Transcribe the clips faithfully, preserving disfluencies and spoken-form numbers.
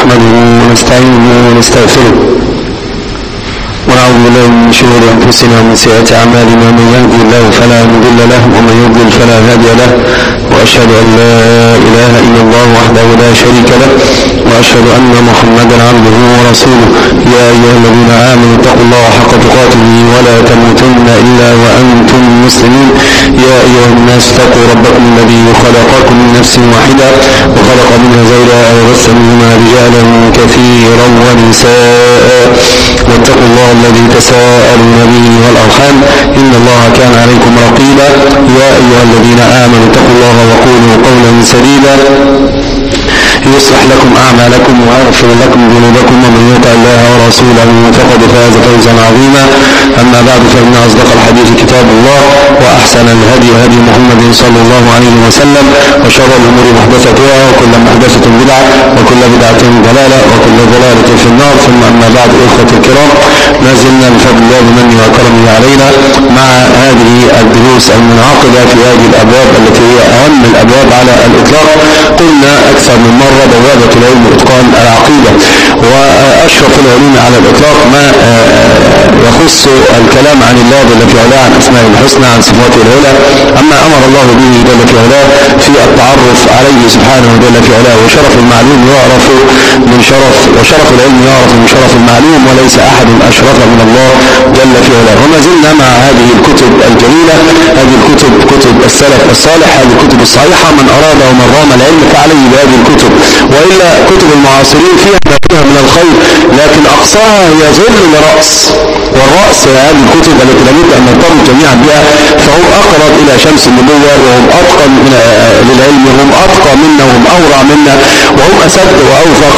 نحمده ونستعينه ونستغفره ونعوذ بالله من شرور أنفسنا ومن سيئات أعمالنا، من يهدي الله فلا مضل له ومن يضلل فلا هادي له، وأشهد أن لا إله إلا الله وحده لا شريك له، وأشهد أن محمدا عبده ورسوله. يا أيها الذين آمنوا اتقوا الله حق تقاته ولا تموتن إلا وأنتم مسلمون. يا أيها الناس اتقوا ربكم الذي خلقكم من نفس واحدة وخلق منها زوجها وبث منهما رجالا كثيرا ونساء، واتقوا الله الذي تساءلون به والأرحام إن الله كان عليكم رقيبا. يا أيها الذين آمنوا اتقوا الله وقولوا قولا سديدا يصلح لكم أعمالكم ويغفر لكم ذنوبكم، ومن يطع الله ورسوله فقد فاز فوزا عظيما. أما بعد، فإن أصدق الحديث كتاب الله، وأحسن الهدي هدي محمد صلى الله عليه وسلم، وشر الأمور محدثاتها، وكل محدثة بدعة، وكل بدعة ضلالة، وكل ضلالة في النار. ثم أما بعد، إخوة الكرام، ما زلنا بفضل الله بمنه وكرمه علينا مع هذه الدروس المنعقدة في هذه الأبواب التي هي أهم الأبواب على الإطلاق. قلنا أكثر من مرة بوابة العلم وإتقان العقيدة، وأشرف العلوم على الإطلاق ما يخص الكلام عن الله جل في علاه، عن أسماء الحسنى، عن صفاته العلى، أما أمر الله به جل في علاه في التعرف عليه سبحانه جل في علاه. وشرف المعلوم يعرف من شرف، وشرف العلم يعرف من شرف المعلوم، وليس أحد أشرف من الله جل في علاه. وما زلنا مع هذه الكتب الجليلة، هذه الكتب كتب السلف الصالح، هذه الكتب الصحيحة. من أراد ومن رام العلم فعليه بهذه الكتب، وإلا كتب المعاصرين فيها ما فيها من الخير، لكن أقصاها هي ظل لرأس، والرأس هذه الكتب التي لابد أن نرتبط جميعا بها. فهم أقرب إلى شمس النبوة، وهم أتقن للعلم، وهم أتقى منا، وهم أورع منا، وهم أسد وأوفق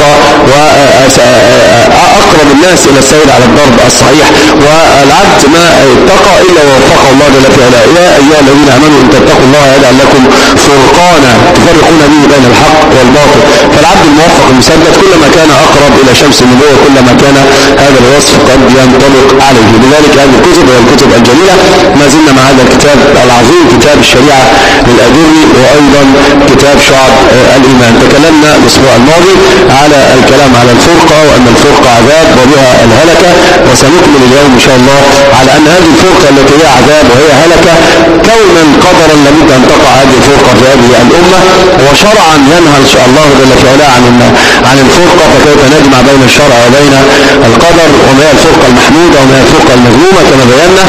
وأقرب الناس إلى السير على الضرب الصحيح. والعبد ما اتقى إلا ووفقه الله جل في علاه. يا أيها الذين آمنوا إن تتقوا الله يجعل لكم فرقانا تفرقون به بين الحق والباطل. فالعبد الموفق المسدد كلما كان أقرب إلى شمس النبوة كلما كان هذا الوصف قد ينطبق عليه. لذلك هذه الكتب هي الكتب الجليلة. ما زلنا مع هذا الكتاب العظيم، كتاب الشريعة للأجري، وأيضا كتاب شعب الإيمان. تكلمنا الأسبوع الماضي على الكلام على الفرقة، وأن الفرقة عذاب وبها الهلكة، وسنكمل اليوم إن شاء الله على أن هذه الفرقة التي هي عذاب وهي هلكة كونا قدرا لابد أن تقع هذه الفرقة في هذه الأمة، وشرعا ينهى إن شاء الله جل في علاه عن عن الفرقة. فكيف نجمع بين الشرع وبين القدر، وما هي الفرقة المحمودة وما هي الفرقة المذمومة كما بينا.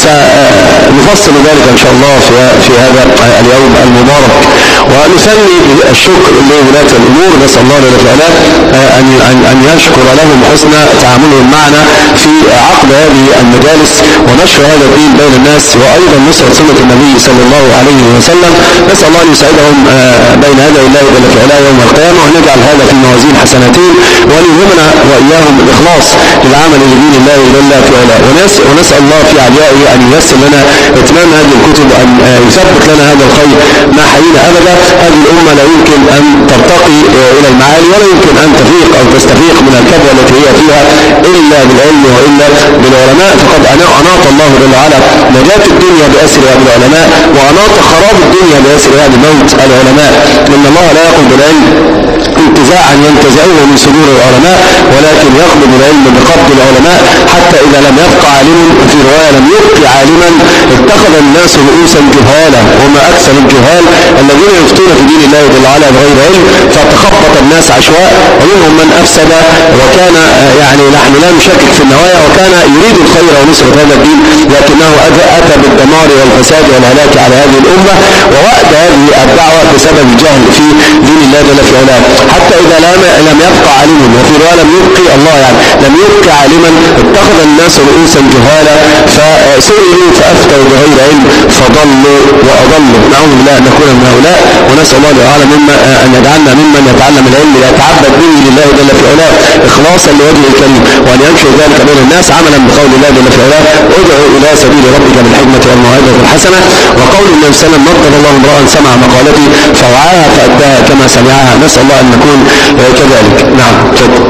سنفصل ذلك إن شاء الله في في هذا اليوم المبارك. ونسلي الشكر لولاة الأمور، نسأل الله جل في علاه أن أن يشكر لهم حسن تعاملهم معنا في عقد هذه المجالس ونشر هذا الدين بين الناس، وأيضا نصرة سنة النبي صلى الله عليه وسلم. نسأل الله أن يسعدهم بين يدي الله جل في علاه يوم القيامة، ونجعل هذا في موازين حسناتهم، وليهمنا وإياهم الإخلاص للعمل لدين الله جل في علاه. ونسأل الله في عليائه أن ييسر لنا إتمام هذه الكتب، وأن يثبت لنا هذا الخير ما حيينا أبدا. هذه الأمة لا يمكن أن ترتقي إلى المعالي، ولا يمكن أن تفيق أو تستفيق من الكبوة التي هي فيها إلا بالعلم وإلا بالعلماء. فقد أناط الله جل وعلا نجاة الدنيا بأسرها بالعلماء، وأناط خراب الدنيا بأسرها بموت العلماء. إن الله لا يقبل بالعلم انتزاعا ينتزعوه من صدور العلماء، ولكن يقبل العلم بقبض العلماء، حتى إذا لم يبقى عالم، وفي رواية لم يبقي عالما، اتخذ الناس رؤوسا جهالا، وما أكثر الجهال الذين يفتون في دين الله جل وعلا بغير علم، فتخبط الناس عشواء، ومنهم من أفسد وكان يعني نحن لا نشكك في النوايا، وكان يريد الخير ونصرة هذا الدين، لكنه أتى بالدمار والفساد والهلاك على هذه الأمة، ووأد هذه الدعوة بسبب الجهل في دين الله جل في علاه. حتى إذا لم يبقى عالما، وفي رواية لم يبقي الله يعني لم يبقى عالما، اتخذ الناس رؤوسا جهالا، فسئلوا فأفتوا بغير علم فضلوا وأضلوا. نعوذ بالله أن نكون من هؤلاء، ونسأل الله تعالى مما أن يجعلنا ممن يتعلم العلم ليتعبد به لله جل في علاه إخلاصا لوجهه الكريم، وأن ينشر ذلك بين الناس عملا بقول الله جل في علاه: ادعو إلى سبيل ربك بالحكمة والموعظة الحسنة. وقول النبي صلى الله عليه وسلم: نضر الله امرأ سمع مقالتي فوعاها فأداها كما سمعها. نسأل الله أن نكون كذلك. نعم، تفضل.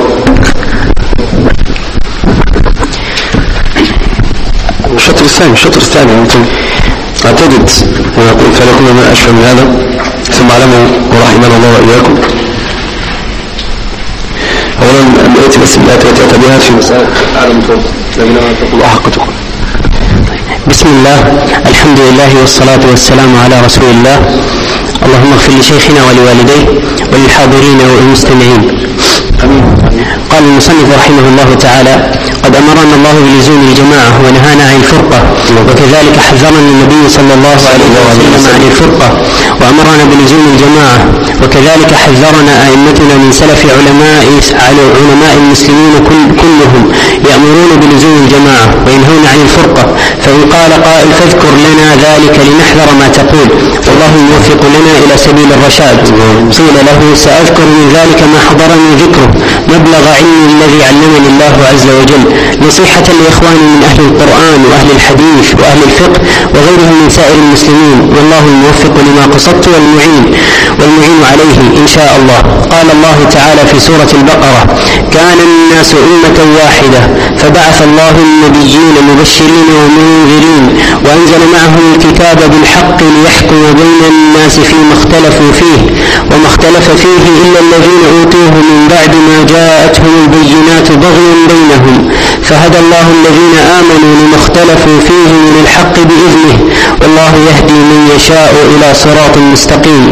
الشطر الثاني الشطر الثاني أنتم أعتقد أنا أقول فلكم من أشهر من هذا، ثم علموا ورحمنا الله وإياكم أولا نأتي بس بالآيات التي أتى بها في مسألة أعلم فرض الذين تقول أحق تقول. بسم الله، الحمد لله والصلاة والسلام على رسول الله. اللهم اغفر لشيخنا ولوالديه وللحاضرين والمستمعين. قال المصنف رحمه الله تعالى: قد أمرنا الله بلزوم الجماعة ونهانا عن الفرقة، وكذلك حذرنا النبي صلى الله عليه وسلم عن الفرقة وأمرنا بلزوم الجماعة، وكذلك حذرنا أئمتنا من سلف علماء علماء المسلمين كلهم يأمرون بلزوم الجماعة وينهون عن الفرقة. فإن قال قائل: فاذكر لنا ذلك لنحذر ما تقول، والله يوفق لنا إلى سبيل الرشاد. قيل له: سأذكر من ذلك ما حضرني ذكره مبلغ علمي الذي علمني الله عز وجل، نصيحة لإخواني من أهل القرآن وأهل الحديث وأهل الفقه وغيرهم من سائر المسلمين، والله الموفق لما قصدت والمعين والمعين عليه إن شاء الله. قال الله تعالى في سورة البقرة: كان الناس أمة واحدة فبعث الله النبيين مبشرين ومنذرين وأنزل معهم الكتاب بالحق ليحكم بين الناس فيما اختلفوا فيه، وما اختلف فيه إلا الذين أوتوه من بعد ما جاءتهم البينات بغيا بينهم، فهدى الله الذين آمنوا لما اختلفوا فيه من الحق بإذنه، والله يهدي من يشاء إلى صراط مستقيم.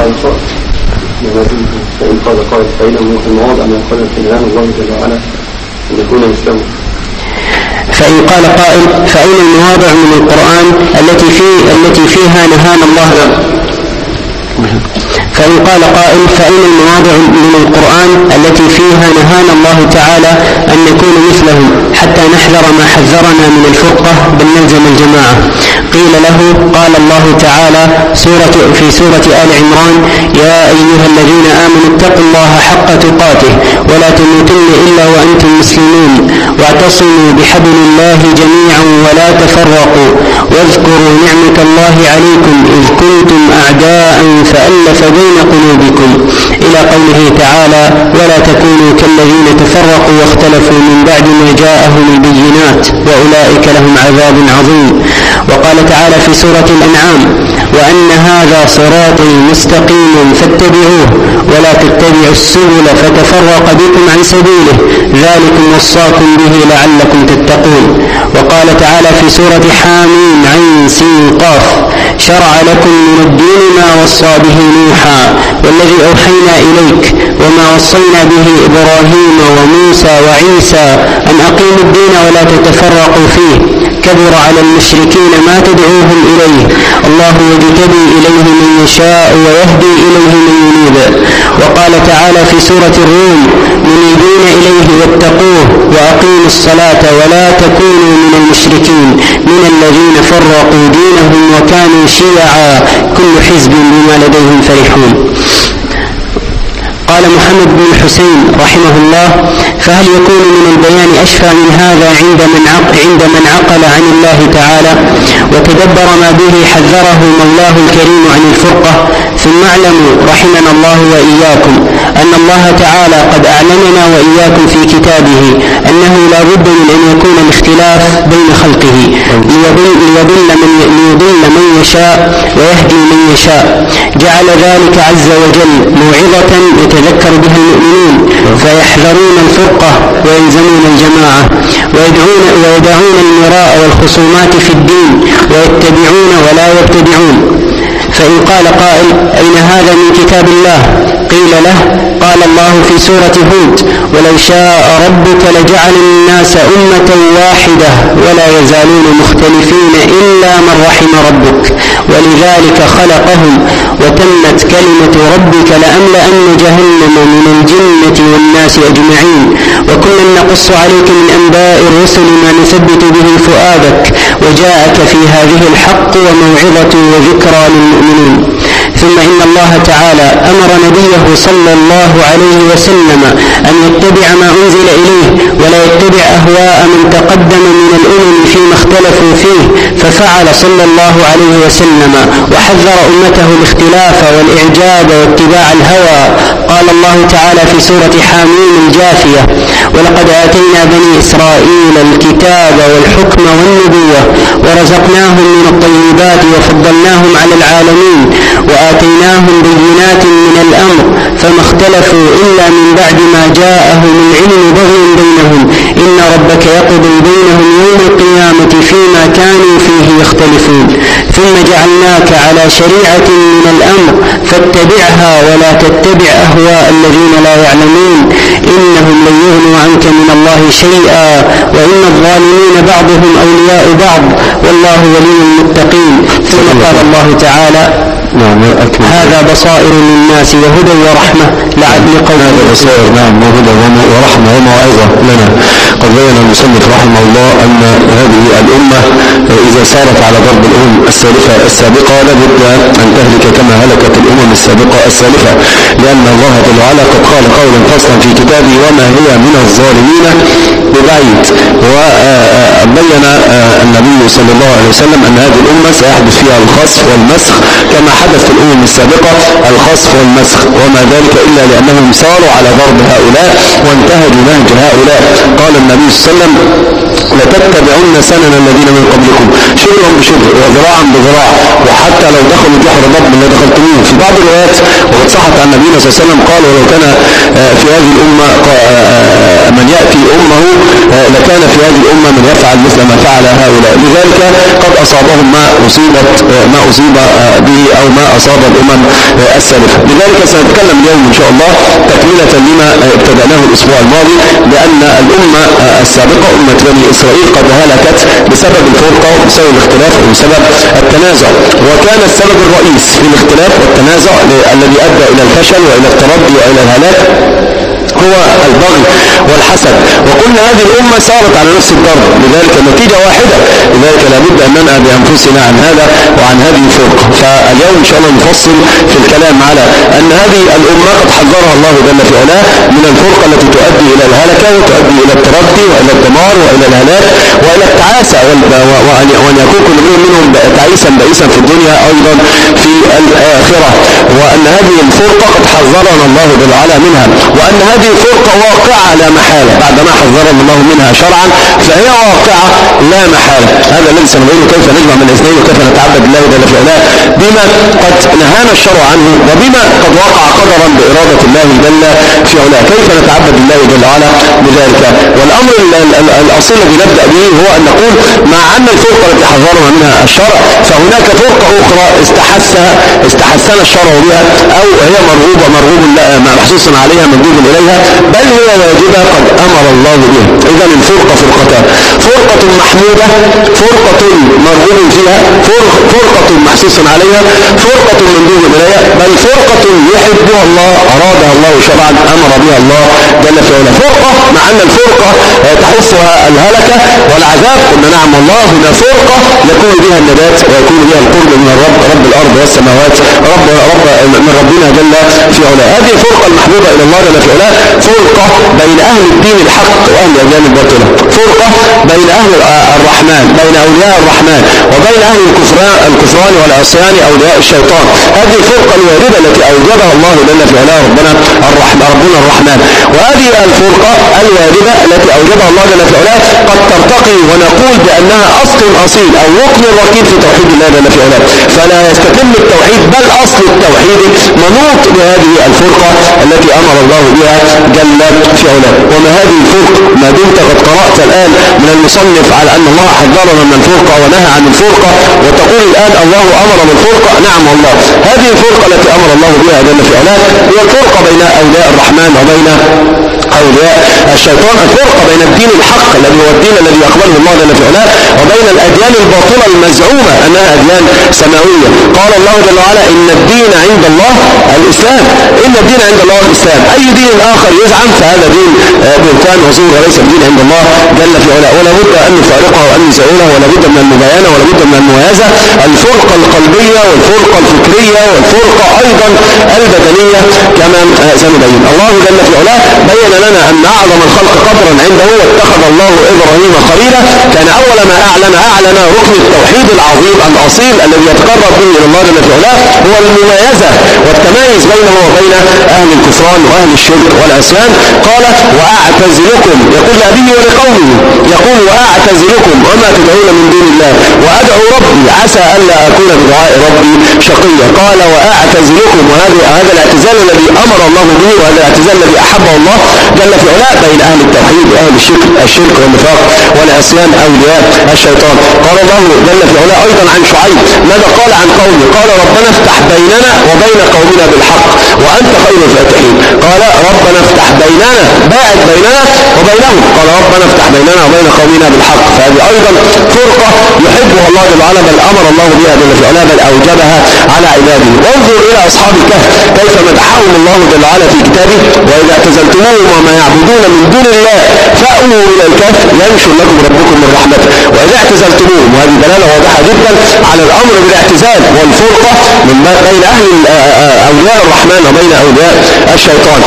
فإن قال قائل: فإن المواضع من قال الإله الله جل وعلا أن يكون مسلما. فإن قال قائل: فأين المواضع من القرآن التي فيه التي فيها نهانا الله؟ فإن قال قائل: فأين المواضع من القرآن التي فيها نهانا الله تعالى أن نكون مثلهم حتى نحذر ما حذرنا من الفرقة بل نلزم الجماعة؟ قيل له: قال الله تعالى سورة في سورة آل عمران: يا أيها الذين آمنوا اتقوا الله حق تقاته ولا تموتن إلا وأنتم مسلمون، واعتصموا بحبل الله جميعا ولا تفرقوا، واذكروا نعمة الله عليكم إذ كنتم أعداء فألف بين قلوبكم، إلى قوله تعالى: ولا تكونوا كالذين تفرقوا واختلفوا من بعد ما جاءهم البينات وأولئك لهم عذاب عظيم. وقال تعالى في سورة الأنعام: وأن هذا صراطي مستقيما فاتبعوه ولا تتبعوا السبل فتفرق بكم عن سبيله، ذلكم وصاكم به لعلكم تتقون. وقال تعالى في سورة حاميم عين سين قاف: شرع لكم من الدين ما وصى به نوحا والذي أوحينا إليك وما وصينا به إبراهيم وموسى وعيسى أن أقيموا الدين ولا تتفرقوا فيه، كبر على المشركين ما تدعوهم إليه، الله يجتبي إليه من يشاء ويهدي إليه من ينيب. وقال تعالى في سورة الروم: منيبين إليه واتقوه وأقيموا الصلاة ولا تكونوا من المشركين من الذين فرقوا دينهم وكانوا شيعا كل حزب بما لديهم فرحون. قال محمد بن الحسين رحمه الله: فهل يكون من البيان أشفى من هذا عند من عقل, عند من عقل عن الله تعالى وتدبر ما به حذره مولاه الكريم عن الفرقة؟ ثم اعلموا رحمنا الله وإياكم أن الله تعالى قد أعلمنا وإياكم في كتابه أنه لا بد من أن يكون الاختلاف بين خلقه ليضل, ليضل, من, ليضل من يشاء ويهدي من يشاء. جعل ذلك عز وجل موعظة يتذكر بها المؤمنين فيحذرون الفرقة ويلزمون الجماعة، ويدعون, ويدعون المراء والخصومات في الدين ويتبعون ولا يبتدعون. فإن قال قائل: أين هذا من كتاب الله؟ قيل له: قال الله في سورة هود: ولو شاء ربك لجعل الناس أمة واحدة ولا يزالون مختلفين إلا من رحم ربك ولذلك خلقهم وتمت كلمة ربك لأملأن جهنم من الجنة والناس أجمعين، وكلا نقص عليك من أنباء الرسل ما نثبت به فؤادك وجاءك في هذه الحق وموعظة وذكرى للمؤمنين. ثم إن الله تعالى أمر نبيه صلى الله عليه وسلم أن يتبع ما أنزل إليه ولا يتبع أهواء من تقدم من الأمم فيما اختلفوا فيه، ففعل صلى الله عليه وسلم وحذر أمته الاختلاف والإعجاب واتباع الهوى. قال الله تعالى في سورة حاميم الجاثية: ولقد آتينا بني إسرائيل الكتاب والحكم والنبوة ورزقناهم من الطيبات وفضلناهم على العالمين وآتيناهم بينات من الأمر فما اختلفوا إلا من بعد ما جاءهم العلم بغيا بينهم إن ربك يقضي بينهم يوم القيامة فيما كانوا فيه يختلفون ثم جعلناك على شريعة من الأمر فاتبعها ولا تتبع أهواء الذين لا يعلمون إنهم لن يغنوا عنك من الله شيئا وإن الظالمين بعضهم أولياء بعض والله ولي المتقين. ثم قال الله تعالى نعم هذا بصائر للناس وهدى ورحمة لعل قوم هذا بصائر نعم وهدى ورحمة وموعظة لنا. قد بين المصنف رحمه الله أن هذه الأمة إذا سارت على ضرب الأمم السالفة السابقة لابد أن تهلك كما هلكت الأمم السابقة السالفة لأن الله جل وعلا قد قال قولا فصلا في كتابه وما هي من الظالمين ببعيد. وبين النبي صلى الله عليه وسلم أن هذه الأمة سيحدث فيها الخسف والمسخ كما حدث في الأمم السابقة الخسف والمسخ وما ذلك إلا لأنهم ساروا على ضرب هؤلاء وانتهجوا نهج هؤلاء. قال النبي صلى الله عليه وسلم لتتبعن سنن الذين من قبلكم شبرا بشبر وذراعا بذراع وحتى لو دخلوا جحر ضب لدخلتموه. في بعض الروايات وقد صحت عن النبي صلى الله عليه وسلم قال ولو كان في هذه الأمة من يأتي أمه لكان في هذه الأمة من يفعل مثل ما فعل هؤلاء. لذلك قد أصابهم ما أصيبت ما أصيب به أو ما أصاب الأمم السابقة. لذلك سنتكلم اليوم إن شاء الله تكملة لما ابتدأناه الأسبوع الماضي لأن الأمة السابقة أمة بني إسرائيل قد هلكت بسبب الفرقة وبسبب الاختلاف وبسبب التنازع. وكان السبب الرئيس في الاختلاف والتنازع الذي أدى إلى الفشل وإلى التردي وإلى الهلاك هو البغي والحسد. وقلنا هذه الأمة سارت على نفس الضرب لذلك النتيجة واحدة. لذلك لابد أن ننأى بأنفسنا عن هذا وعن هذه الفرقة. فاليوم إن شاء الله نفصل في الكلام على أن هذه الأمة قد حذرها الله جل في علاه من الفرقة التي تؤدي إلى الهلكة وتؤدي إلى التردي وإلى الدمار وإلى الهلاك وإلى التعاسة وأن يكون كل منهم تعيسا بئيسا في الدنيا أيضا في الآخرة. وأن هذه الفرقة قد حذرنا الله جل وعلا منها وأن هذه فرقة واقعة لا محالة بعدما حذرنا الله منها شرعا فهي واقعة لا محالة. هذا الذي سنقوله كيف نجمع من الاثنين وكيف نتعبد الله جل في علاه بما قد نهانا الشرع عنه وبما قد وقع قدرا بإرادة الله جل في علاه. كيف نتعبد الله جل وعلا بذلك؟ والأمر الأصيل الذي نبدأ به هو أن نقول مع أن الفرقة التي حذرنا منها الشرع فهناك فرقة أخرى استحسها استحسنا الشرع بها أو هي مرغوبة مرغوب محسوس عليها مندوب إليها بل هي واجبة قد أمر الله بها. إذا الفرقة فرقتان فرقة محمودة فرقة مرغوب فيها فرقة محسوس عليها فرقة مندوب إليها بل فرقة يحبها الله أرادها الله شرعا أمر بها الله جل في علاه. فرقة مع أن الفرقة تحثها الهلكة والعذاب قلنا نعم والله هنا فرقة يكون بها النجاة ويكون بها القرب من الرب رب الأرض والسماوات رب رب من ربنا جل في علاه. هذه الفرقة المحبوبة إلى الله جل في علاه فرقة بين أهل الدين الحق وأهل الأديان الباطلة فرقة بين أهل الرحمن بين أولياء الرحمن وبين أهل الكفران الكفران والعصيان أولياء الشيطان. هذه الفرقة الواردة التي أوجدها الله جل في علاه ربنا الرحمن ربنا الرحمن. وهذه الفرقة الواردة التي أوجدها الله جل في علاه قد ترتقي ونقول بأنها أصل أصيل أو ركن ركين في توحيد الله جل في علاه فلا يستتم التوحيد بل أصل التوحيد منوط بهذه الفرقة التي أمر الله بها جل في علاه. وما هذه الفرقة ما دمت قد قرأت الآن من المصنف على أن الله حذرنا من الفرقة ونهى عن الفرقة وتقول الآن الله أمر بالفرقة. نعم والله هذه الفرقة التي أمر الله بها جل في علاه هي الفرقة بين أولياء الرحمن وبين أولياء الشيطان. الفرقة بين الدين الحق الذي هو الدين الذي يقبله الله جل في علاه وبين الأديان الباطلة المزعومة أنها أديان سماوية. قال الله جل وعلا إن الدين عند الله الإسلام إن الدين عند الله الإسلام. أي دين آخر يزعم فهذا دين بهتان وزور وليس الدين عند الله جل في علاه. ولا بد أن نفارقه وأن نسائله ولا بد من المباينة ولا بد من الموازة. الفرقة القلبية والفرقة الفكرية والفرقة أيضا البدنية كما سنبين. الله جل في علاه بين لنا أن أعظم الخلق قدرا عنده واتخذ الله إبراهيم خليلا، كان أول ما أعلن أعلن ركن التوحيد العظيم الأصيل الذي يتقرب به إلى الله جل في علاه، هو المميزة والتميز بينه وبين أهل الكفران وأهل الشرك والعصيان. قال وأعتزلكم، يقول لأبيه ولقومه، يقول وأعتزلكم وما تدعون من دون الله وأدعو ربي عسى ألا أكون بدعاء ربي شقيا. قال وأعتزلكم، وهذا هذا الاعتزال الذي أمر الله به، وهذا الاعتزال الذي أحبه الله جل في علاه بين أهل التوحيد وأهل الشرك الشرك والنفاق والعصيان أولياء الشيطان. قال الله جل في علاه أيضا عن شعيب ماذا قال عن قومه؟ قال ربنا افتح بيننا وبين قومنا بالحق وأنت خير الفاتحين. قال ربنا افتح بيننا، باعد بيننا وبينهم، قال ربنا افتح بيننا وبين قومنا بالحق. فهذه أيضا فرقة يحبها الله جل وعلا، بل أمر الله بها جل في علاه، بل أوجبها على عباده. وانظر إلى أصحاب الكهف كيف مدحهم الله جل وعلا في كتابه: وإذا اعتزلتموهم وما يعبدون من دون الله فأووا إلى الكهف ينشر لكم ربكم من رحمته. وإذا اعتزلتموهم، وهذه دلالة واضحة جدا على الأمر بالاعتزال والفرقة من بين أهل أولياء الرحمن وبين أولياء الشيطان.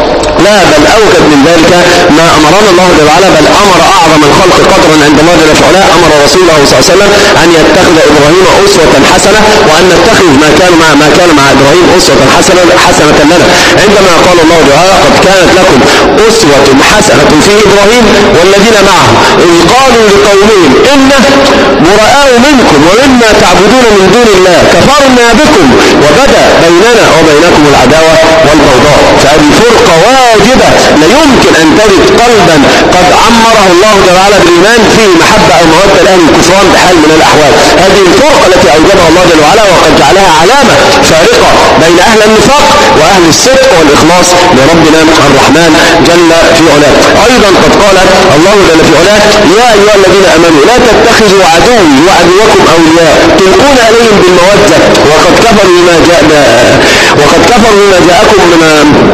لا بل أوجد من ذلك ما أمرنا الله جل وعلا، بل أمر أعظم الخلق قدرا عند الله جل في علاه، أمر رسوله صلى الله عليه وسلم أن يتخذ إبراهيم أسوة حسنة، وأن نتخذ ما كان مع ما كان مع إبراهيم أسوة حسنة حسنة لنا. عندما قال الله جل وعلا قد كانت لكم أسوة حسنة في إبراهيم والذين معه إذ قالوا لقومهم إنا براء منكم ومما تعبدون من دون الله كفرنا بكم وبدأ بيننا وبينكم العداوة والبغضاء. فهذه فرقة واجبة، لا يمكن أن تجد قلبا قد عمره الله جل وعلا بالإيمان فيه محبة أو مودة لأهل الكفران بحال من الأحوال. هذه الفرقة التي أوجبها الله جل وعلا، وقد جعلها علامة فارقة بين أهل النفاق وأهل الصدق والإخلاص لربنا الرحمن جل في علاه. أيضا قد قال الله جل في علاه: يا أيها الذين آمنوا لا تتخذوا عدوي وعدوكم أولياء تلقون عليهم بالمودة وقد كفروا بما جاء وقد كفروا بما جاءكم من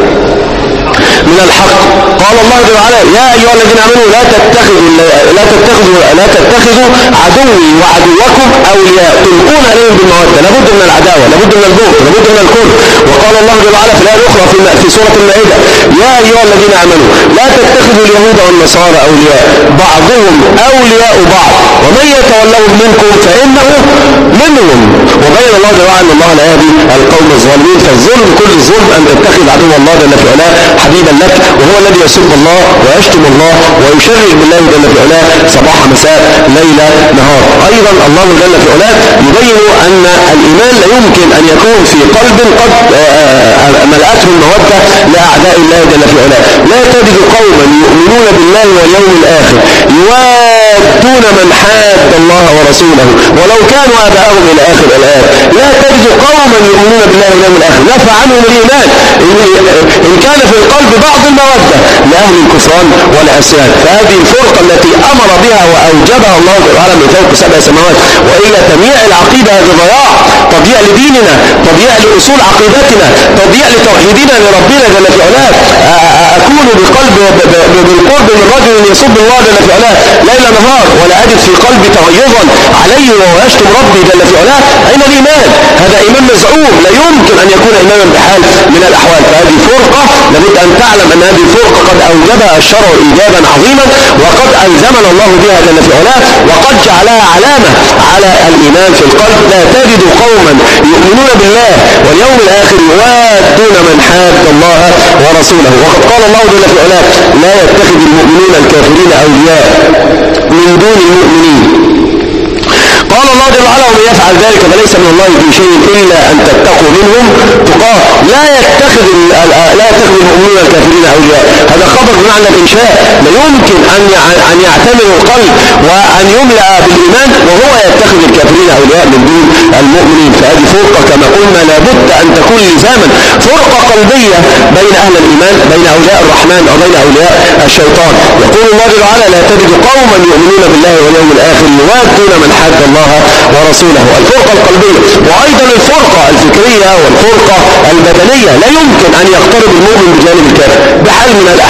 من الحق. قال الله جل وعلا: يا أيها الذين آمنوا لا تتخذوا لا تتخذوا لا تتخذوا عدوي وعدوكم أولياء تلقون عليهم بالمودة. لابد من العداوة، لابد من البغض، لابد من الكره. وقال الله جل وعلا في الآية الأخرى في في سورة المائدة: يا أيها الذين آمنوا لا تتخذوا اليهود والنصارى أولياء بعضهم أولياء بعض ومن يتولهم منكم فإنه منهم. وبين الله جل وعلا أن الله لا يهدي القوم الظالمين. فالظلم كل الظلم أن تتخذ عدو الله جل في علاه حبيبا لك، وهو الذي يسب الله ويشتم الله ويشرك بالله جل في علاه صباح مساء ليل نهار. أيضا الله جل في علاه يبين أن الإيمان لا يمكن أن يكون في قلب قد ملأته المودة لأعداء الله جل في علاه. لا تجد قوما يؤمنون بالله واليوم الآخر يوادون من حاد الله ورسوله ولو كانوا آباءهم إلى آخر الآيات. لا تجد قوما يؤمنون بالله واليوم الآخر نفى عنهم الإيمان إن كان في القلب بعض المودة لأهل الكفران والعصيان. فهذه الفرقة التي أمر بها وأوجبها الله تعالى من فوق سبع سماوات. وإلا تضييع العقيدة هذا ضياع، تضييع لديننا، تضييع لأصول عقيدتنا، تضييع لتوحيدنا لربنا جل في علاه. أكون بقلب بالقرب من رجل يسب الله جل في علاه ليل نهار ولا أجد في قلبي تغيظا عليه وهو يشتم ربي جل في علاه، أين الإيمان؟ هذا إيمان مزعوم، لا يمكن أن يكون إيمانا بحال من الأحوال. فهذه فرقة لابد أن تعلم أن هذه الفرقة قد أوجبها الشرع إيجابا عظيما، وقد ألزمنا الله بها جل في علاه، وقد جعلها علامة على الإيمان في القلب. لا تجد قوما يؤمنون بالله واليوم الآخر يوادون من حاد الله ورسوله. وقد قال الله جل في علاه: لا يتخذ المؤمنون الكافرين أولياء من دون المؤمنين. قال الله جل وعلا: ومن يفعل ذلك فليس من الله في شيء الا ان تتقوا منهم تقاه. لا يتخذ لا يتخذ المؤمنون الكافرين اولياء. هذا خبر بمعنى الانشاء. لا يمكن ان ان يعتمر القلب وان يملأ بالايمان وهو يتخذ الكافرين اولياء من دون المؤمنين. فهذه فرقه كما قلنا لابد ان تكون لزاما، فرقه قلبيه بين اهل الايمان، بين اولياء الرحمن وبين اولياء الشيطان. يقول الله جل وعلا: لا تجد قوما يؤمنون بالله واليوم الاخر يوادون من حاد الله ورسوله. الفرقة القلبية، وأيضا الفرقة الفكرية والفرقة البدنية. لا يمكن أن يقترب المؤمن بجانب الكافر بحال من الأحوال.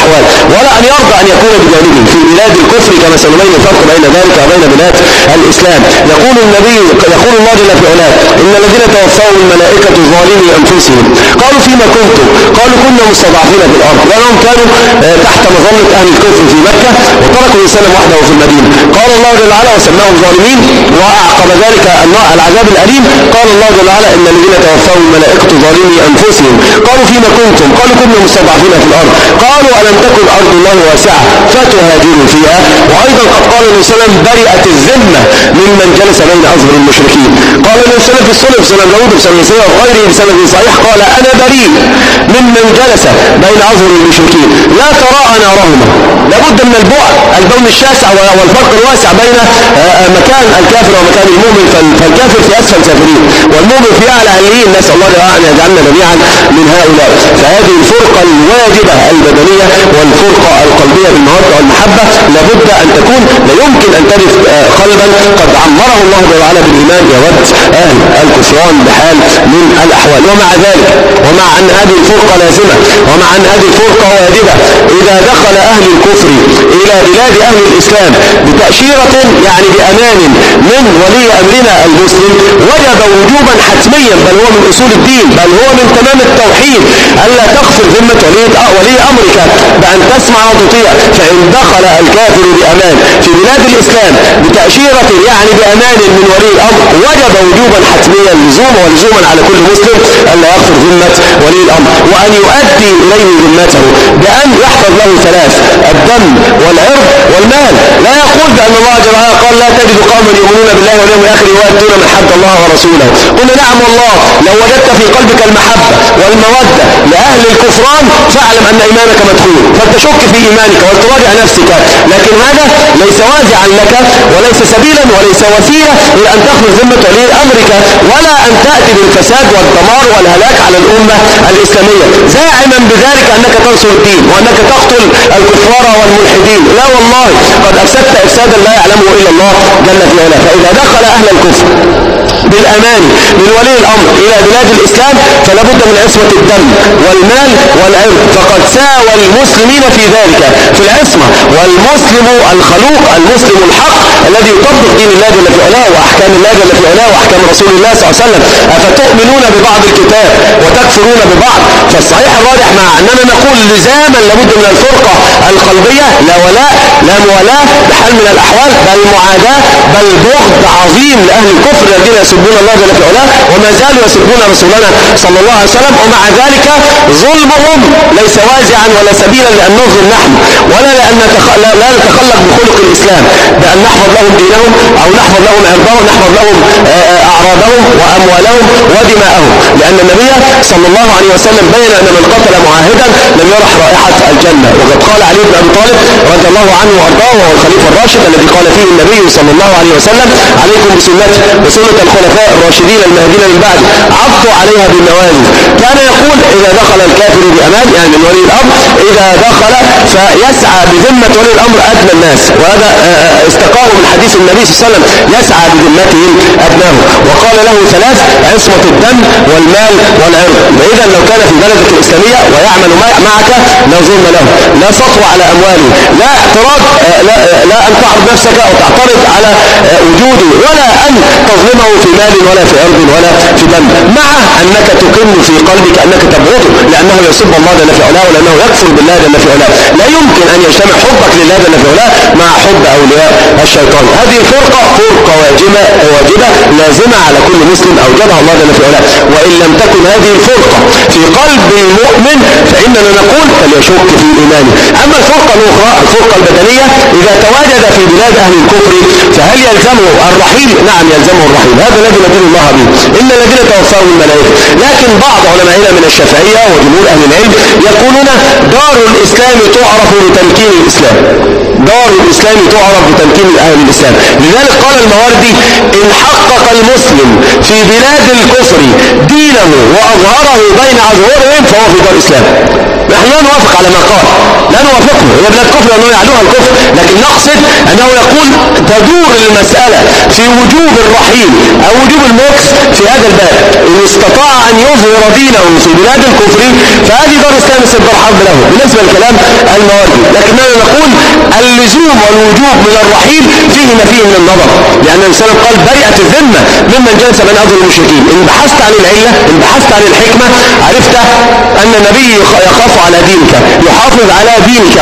ولا أن يرضى أن يكون بجانبه في بلاد الكفر، كما سنبين الفرق بين ذلك وبين بلاد الإسلام. يقول النبي يقول الله جل في علاه: إن الذين توفاهم الملائكة ظالمي أنفسهم قالوا فيما كنتم؟ قالوا كنا مستضعفين في الأرض، لأنهم كانوا تحت مظلة أهل الكفر في مكة وتركوا الإسلام وحده في المدينة. قال الله جل وعلا: وسماهم ظالمين، وأعقب ذلك العذاب الأليم قال الله جل وعلا: إن الذين توفاهم الملائكة ظالمي أنفسهم قالوا فيما كنتم؟ قالوا كنا مستضعفين في الأرض. قالوا: ألم تكن أرض الله واسعة فتهاجروا فيها؟ وأيضا قد قال النبي صلى الله عليه وسلم: برئت الذمة ممن جلس بين أظهر المشركين. قال النبي صلى الله عليه وسلم في السنن، في سنن داود وسنن نسائي وغيره بسند صحيح، قال: أنا بريء ممن جلس بين أظهر المشركين لا تراءى نارهما. لابد من البعد، البون الشاسع والفرق الواسع بين مكان الكافر ومكان المؤمن، فالكافر في أسفل سافلين والمؤمن في أعلى عليين. نسأل الله أن يجعلنا جميعا من هؤلاء. فهذه الفرقة الواجبة البدنية والفرقة القلبية بالمودة والمحبة لابد أن تكون، لا يمكن أن ترث قلبا قد عمره الله جل وعلا بالإيمان يود أهل الكفران بحال من الأحوال. ومع ذلك، ومع أن هذه الفرقة لازمة، ومع أن هذه الفرقة واجبة، إذا دخل أهل الكفر إلى بلاد أهل الإسلام بتأشيرة يعني بأمان من ولي أمرنا المسلم، وجب وجوبا حتميا، بل هو من أصول الدين، بل هو من تمام التوحيد، ألا تغفر ذمة ولي أمرك بأن تسمع وتطيع. فإن دخل الكافر بأمان في بلاد الإسلام بتأشيرة يعني بأمان من ولي الأمر، وجب وجوبا حتميا لزوما ولزوما على كل مسلم ألا يغفر ذمة ولي الأمر، وأن يؤدي إليه ذمته بأن يحفظ له ثلاث: الدم والعرض والمال. لا يقول بأن الله جل وعلا قال: لا تجد قوما يؤمنون بالله واليوم الآخر يؤدون من حد الله ورسوله. قلنا: نعم والله، لو وجدت في قلبك المحبة والمودة لأهل الكفران فاعلم أن إيمانك مدخول، فلتشك في إيمانك ولتراجع نفسك. لكن هذا ليس وازعا لك وليس سبيلا وليس وسيلة إلى أن تخرج ذمة ولي أمرك، ولا أن تأتي بالفساد والدمار والهلاك على الأمة الإسلامية زاعما بذلك أنك تنصر الدين وأنك تقتل الكفار والملحدين. لا والله، قد أفسدت إفسادا لا يعلمه إلا الله جل في علاه. فإذا دخل أهل الكفر بالأمان من ولي الأمر إلى بلاد الإسلام فلا بد من عصمة الدم والمال والعرض، فقد ساوى المسلمين في ذلك في العصمة. والمسلم الخلوق، المسلم الحق الذي يطبق دين الله جل في علاه وأحكام الله جل في علاه وأحكام رسول الله صلى الله عليه وسلم. أفتؤمنون ببعض الكتاب وتكفرون ببعض؟ فالصحيح الراجح مع أننا نقول لزاما لابد من الفرقة القلبية، لا ولاء لا موالاة بحال من الأحوال، بل معاداة، بل بغض عظيم لأهل الكفر الذين يسبون الله جل في علاه وما زالوا يسبون رسولنا صلى الله عليه وسلم. ومع ذلك ظلمهم ليس وازعا ولا سبيلا لأن نظلم نحن، ولا لأن نتخ... لا... لا نتخلق بخلق الإسلام بأن نحفظ لهم دينهم أو نحفظ لهم عرضهم، نحفظ لهم أعراضهم وأموالهم ودماءهم، لأن النبي صلى الله عليه وسلم بين أن من قتل معاهدا لم يرح رائحة الجنة. وقد قال علي بن أبي طالب رضي الله عنه وأرضاه، وهو الخليفة الراشد الذي قال فيه النبي صلى الله عليه وسلم: عليكم بسنتي وسنة الخلفاء الراشدين المهديين من بعد، عضوا عليها بالنواجذ. كان يقول: إذا دخل الكافر بأمان يعني من ولي الأمر، إذا دخل فيسعى بذمة ولي الأمر أدنى الناس، وهذا استقاه من حديث النبي صلى الله عليه وسلم: يسعى بذمتهم أدناهم. وقال له ثلاث: عصمة الدم والمال والعرض. إذا لو كان في بلدك الإسلامية ويعمل معك لا ظلم له، لا سطو على أمواله، لا اعتراض، لا, لا أن تعرض نفسك أو تعترض على وجوده، ولا أن تظلمه في مال ولا في عرض ولا في دم، مع أنك تكن في قلبك أنك تبغضه لأنه يسب الله جل في علاه ولأنه يكفر بالله جل في علاه. لا يمكن أن يجتمع حبك لله جل في علاه مع حب أولياء الشيطان. هذه الفرقة فرقة واجبة واجبة لازمة على كل مسلم أوجبها الله جل في علاه. وإن لم تكن هذه الفرقة في قلب المؤمن فإننا نقول فليشك في إيمانه. أما الفرقة الأخرى الفرقة البدنية إذا تواجد في بلاد أهل الكفر فهل يلزمه الرحيل؟ نعم يلزمه الرحيل، هذا الذي ندين الله به، إن الذين توفاهم الملائكة. لكن بعض علمائنا من الشافعية وجمهور أهل العلم يقولون دار الإسلام تعرف بتمكين الإسلام، دار الإسلام تعرف بتمكين أهل الإسلام. لذلك قال الماوردي: إن حقق المسلم في بلاد الكفر دينه وأظهره بين أظهرهم فهو في دار الإسلام. نحن لا نوافق على ما قال، لا نوافقه، هي بلاد كفر لأنه يعلوها الكفر، لكن نقصد أنه يقول تدور المسألة في وجوب الرحيل أو وجوب المكث في هذا الباب. إن استطاع أن يظهر دينه في بلاد الكفر فهذه دار الإسلام يصير دار حرب له بالنسبة لكلام الماوردي. لكننا نقول اللزوم والوجوب من الرحيل فيه ما فيه من النظر، لأن الإنسان قال: برئت الذمة ممن جلس بين أظهر المشركين. إن بحثت عن العلة، إن بحثت عن الحكمة، عرفت أن النبي يخاف على دينك، يحافظ على دينك،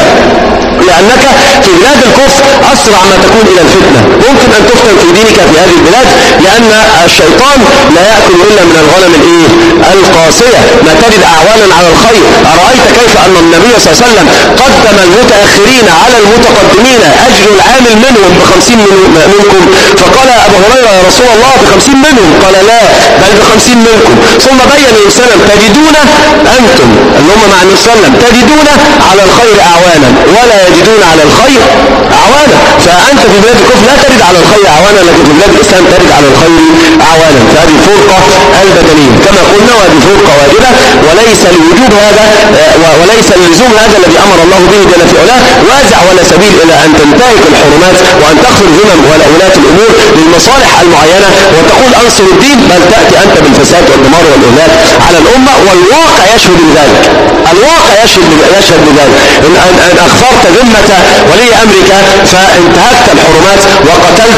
لأنك في بلاد الكفر أسرع ما تكون إلى الفتنة. ممكن أن تفتن في دينك في هذه البلاد، لأن الشيطان لا يأكل إلا من الغنم الإيه؟ القاسية. ما تجد أعوانا على الخير. أرأيت كيف أن النبي صلى الله عليه وسلم قدم المتأخرين على المتقدمين، أجر العامل منهم بخمسين منكم. فقال أبو هريرة: يا رسول الله بخمسين منهم؟ قال: لا، بل بخمسين منكم. ثم بين النبي صلى الله عليه وسلم: تجدون أنتم اللي هم مع النبي صلى الله عليه وسلم تجدون على الخير أعوانا ولا يجدون على الخير أعوانا. فأنت في بلاد الكفر لا تجد على الخير أعوانا، لكن في بلاد الإسلام تجد على الخير أعوانا. فهذه فرقة البدنية كما قلنا، وهذه فرقة واجبة، وليس الوجوب هذا وليس اللزوم هذا الذي أمر الله به جل في علاه واسع ولا سبيل إلى أن تنتهك الحرمات وأن تغفر ذمم ولاة الأمور للمصالح المعينة وتقول أنصر الدين، بل تأتي أنت بالفساد والدمار والإهلاك على الأمة. والواقع يشهد بذلك، الواقع يشهد يشهد بذلك. إن, أن أخفرت ذمة ولي أمرك فانتهكت الحرمات وقتلت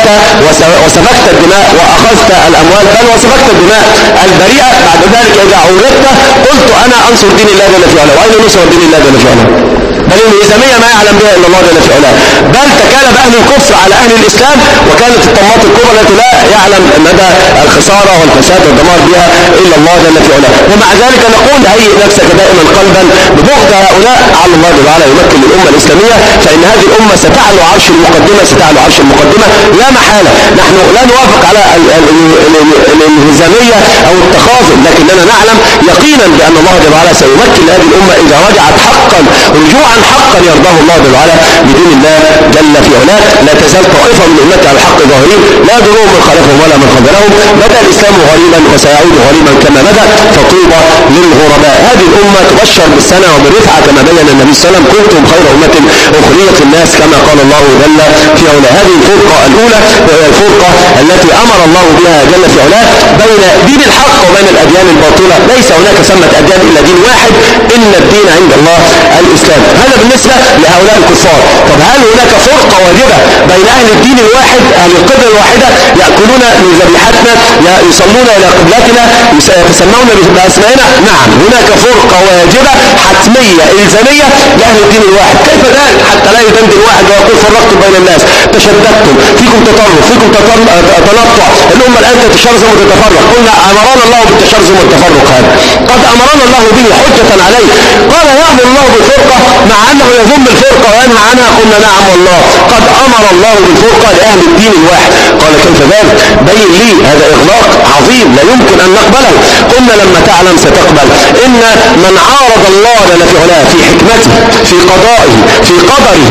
وسفكت الدماء وأخذت الأموال، بل وسفكت الدماء البريئة. بعد ذلك إذا عورت قلت أنا أنصر دين الله جل في علاه. وأين نصر دين الله جل في علاه؟ بل الإلزامية ما يعلم بها إلا الله جل في علاه. بل تكالب أهل الكفر على أهل الإسلام، وكانت الطماط الكبرى التي لا يعلم مدى الخسارة والفساد والدمار بها إلا الله جل في علاه. ومع ذلك نقول: هيئ نفسك دائما قلبا ببغض هؤلاء، على الله تعالى يمكن للأمة الإسلامية، فإن هذه الأمة ستعلو عرش المقدمة، ستعلو عرش المقدمة لا محالة. نحن لا نوافق على الانهزامية أو التخاذل، لكننا نعلم يقينا بأن الله جل وعلا سيمكن هذه الأمة إذا رجعت حقا رجوعا حقا يرضاه الله جل وعلا بدين الله جل في علاه. لا تزال طائفة من أمتي على الحق ظاهرين لا يضرهم من خلفهم ولا من خذلهم. بدأ الإسلام غريبا وسيعود غريبا كما بدأ، فطوبى للغرباء. هذه الأمة تبشر بالسنة وبالرفعة كما بين النبي صلى الله عليه وسلم: كنتم خير أمة أخرجت الناس كما قال الله جل في علاه. هذه الفرقة الأولى وهي الفرقة التي أمر الله بها جل في علاه بين دين الحق وبين الأديان الباطلة. ليس هناك ثمة أديان إلا دين واحد، إن الدين عند الله الإسلام. هذا بالنسبة لهؤلاء الكفار. طب هل هناك فرقة واجبة بين أهل الدين الواحد، أهل القبلة الواحدة، يأكلون من ذبيحتنا، يصلون إلى قبلتنا، يتسمون بأسمائنا؟ نعم، هناك فرقة واجبة حتمية إلزامية لأهل الدين الواحد. كيف ذلك؟ حتى لا يدندن واحد ويقول فرقتم بين الناس، تشددتم، فيكم تطرف، فيكم تنطع، الأمة الآن تتشرذم وتتفرق. قلنا: أمرنا الله بالتشرذم والتفرق، هذا قد أمرنا الله به حجة عليه. قال: يأمر الله بالفرقة مع أنه يذم الفرقة وينهى عنها. قلنا: نعم والله قد أمر الله بالفرقة لأهل الدين الواحد. قال: كيف ذلك؟ بين لي. هذا إغلاق عظيم لا يمكن أن نقبله. قلنا: لما تعلم ستقبل. إن من عارض الله جل في علاه في حكمته، في قضائه، في قدره،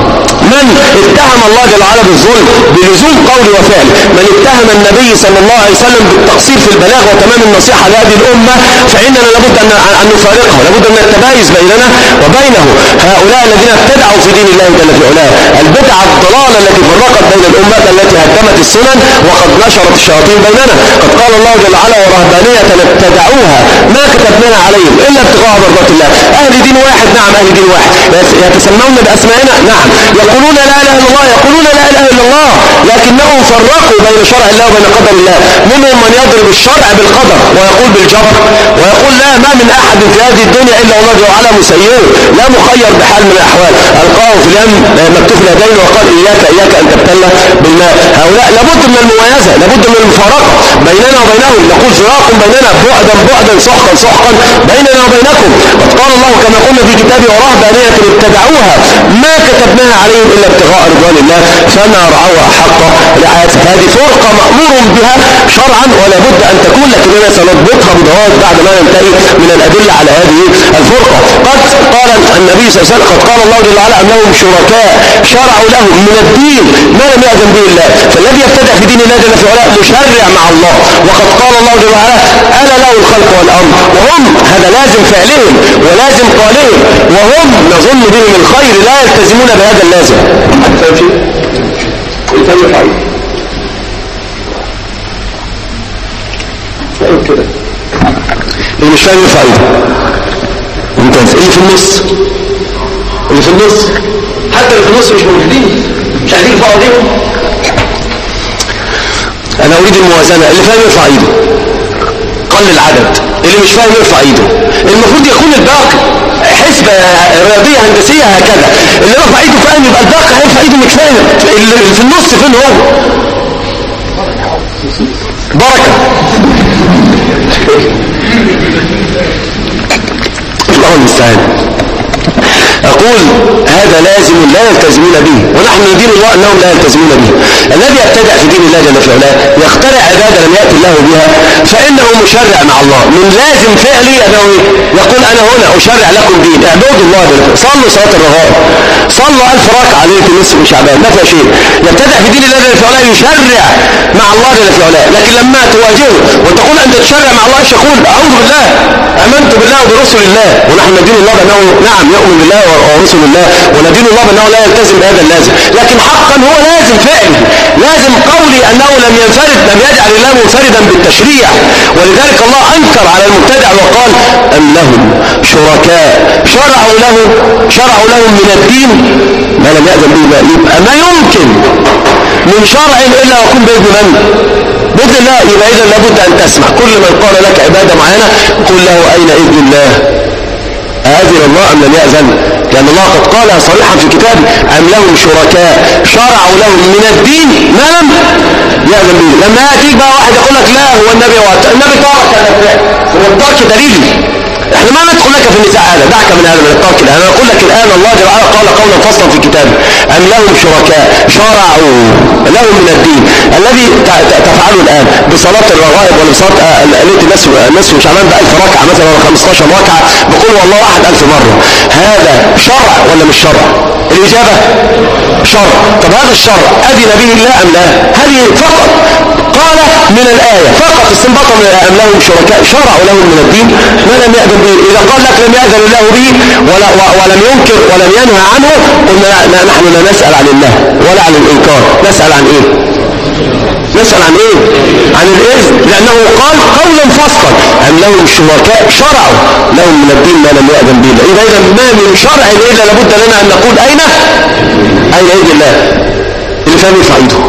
من اتهم الله جل وعلا بالظلم بلزوم قول وفعل، من اتهم النبي صلى الله عليه وسلم بالتقصير في البلاغ وتمام النصيحة لهذه الأمة، فإننا لابد أن أن نفارقه، لابد أن نتمايز بيننا وبينه. هؤلاء الذين ابتدعوا في دين الله جل في علاه البدعة الضلالة التي فرقت بين الأمة، التي هدمت السنن وقد نشرت الشياطين بيننا. قد قال الله جل وعلا: ورهبانية ابتدعوها ما كتبناها عليهم إلا ابتغاء مرضات الله. أهل دين واحد، نعم، أهل دين واحد، يتسمون بأسمائنا، نعم، يقولون لا إله إلا الله، يقولون لا إله إلا الله، لكنهم فرقوا بين شرع الله وبين قدر الله. منهم من يضرب الشرع بالقدر ويقول بالجبر، ويقول: لا، ما من أحد في هذه الدنيا إلا الله جل وعلا مسيره، لا مخير بحال من الأحوال. ألقاه في اليم مكتوف اليدين وقال: إياك إياك أن تبتلى بالماء. هؤلاء لابد من المميزة، لابد من المفارقة بيننا وبينهم. نقول: فراق بيننا بعدا بعدا، سحقا سحقا بيننا وبينكم. قد قال الله كما قلنا في كتابه: ورهبانية ابتدعوها ما كتبناها عليهم إلا ابتغاء رضوان الله فما رعوها حق رعايتها. هذه فرقة مأمور بها شرعا ولا بد أن تكون، لكننا سنضبطها بضوابط بعد ما ننتهي من الأدلة على هذه الفرقة. قد قال النبي صلى الله عليه وسلم، قد قال الله جل وعلا أنهم شركاء شرعوا له من الدين ما لم يأذن به الله. فالذي يبتدع في دين الله جل في علاه مشرع مع الله، وقد قال الله جل وعلا ألا له الخلق والأمر، وهم هذا لازم فعلهم ولازم قولهم، وهم نظن بهم الخير لا يلتزمون بهذا اللازم. كده اللي مش فاهم يرفع ايده. ممتاز. اللي في النص اللي في النص حتى اللي في النص مش موجودين مش عايزين يرفعوا ايديهم. انا اريد الموازنه. اللي فاهم يرفع ايده قل العدد، اللي مش فاهم يرفع ايده. المفروض يكون الباقي حسبة رياضية هندسية هكذا، اللي رفع ايده فاهم يبقى الباقي هيرفع ايده مش فاهم. اللي في النص فين هو؟ بركة. الله المستعان. أقول هذا لازم لا يلتزمون به، ونحن ندين الله أنهم لا يلتزمون به. الذي يبتدع في دين الله جل في علاه يخترع عبادة لم يأتي الله بها فإنه مشرع مع الله. من لازم فعلي أنه يقول أنا هنا أشرع لكم دين، اعبدوا الله جل. صلوا صلاة الرغائب، صلوا ألف ركعة ليلة النصف من شعبان، ما فيها شيء. يبتدع في دين الله جل في علاه يشرع مع الله جل في علاه، لكن لما تواجهه وتقول أنت تشرع مع الله ايش يقول؟ أعوذ بالله، آمنت بالله وبرسل الله. ونحن ندين الله بأنه نعم يؤمن بالله ورسل الله، وندين الله بأنه لا يلتزم بهذا اللازم، لكن حقا هو لازم فعلي، لازم قولي أنه لم ينفرد، لم يجعل الله منفردا بالتشريع. ولذلك الله أنكر على المبتدع وقال أم لهم شركاء شرعوا له شرعوا لهم من الدين ما لم يأذن به الله. يبقى ما يمكن من شرع إلا يكون بإذن من؟ بإذن الله. يبقى إذا لابد أن تسمع كل من قال لك عبادة معينة قل له أين إذن الله؟ أذن الله أم لم يأذن؟ لأن الله قد قالها صريحا في كتابه أم لهم شركاء شرعوا لهم من الدين ما لم يأذن به. لما يأتيك بقى واحد يقول لك لا هو النبي وقت النبي ترك الأفعال، هو الترك دليل. احنا ما ندخل لك في النساء هذا، دعك من هذا من الترك. انا اقول لك الآن الله جل وعلا قال قولا فصلا في كتابه أم لهم شركاء شرعوا لهم من الدين. الذي تفعله الآن بصلاة الرغائب ولا بصلاة التي نصف نصف شعبان بألف ركعة مثلا ولا خمستاشر ركعة بقول والله واحد ألف مرة، هذا شرع ولا مش شرع؟ الإجابة شرع. طب هذا الشرع أذن به الله أم لا؟ هذه فقط قال من الآية فقط استنبطوا من أم لهم شركاء شرعوا لهم من الدين ما لم يأذن به. إذا قال لك لم يأذن الله به ولا ولم ينكر ولم ينهى عنه قلنا لا نحن لا نسأل عن الله ولا عن الإنكار، نسأل عن إيه؟ نسأل عن إيه؟ عن الإذن، لأنه قال قولا فصلا أم لهم شركاء شرعوا لهم من الدين ما لم يأذن به. إذا إذا ما من شرع إلا لابد لنا أن نقول أين أين إذن الله. اللي فهم يرفع ايده.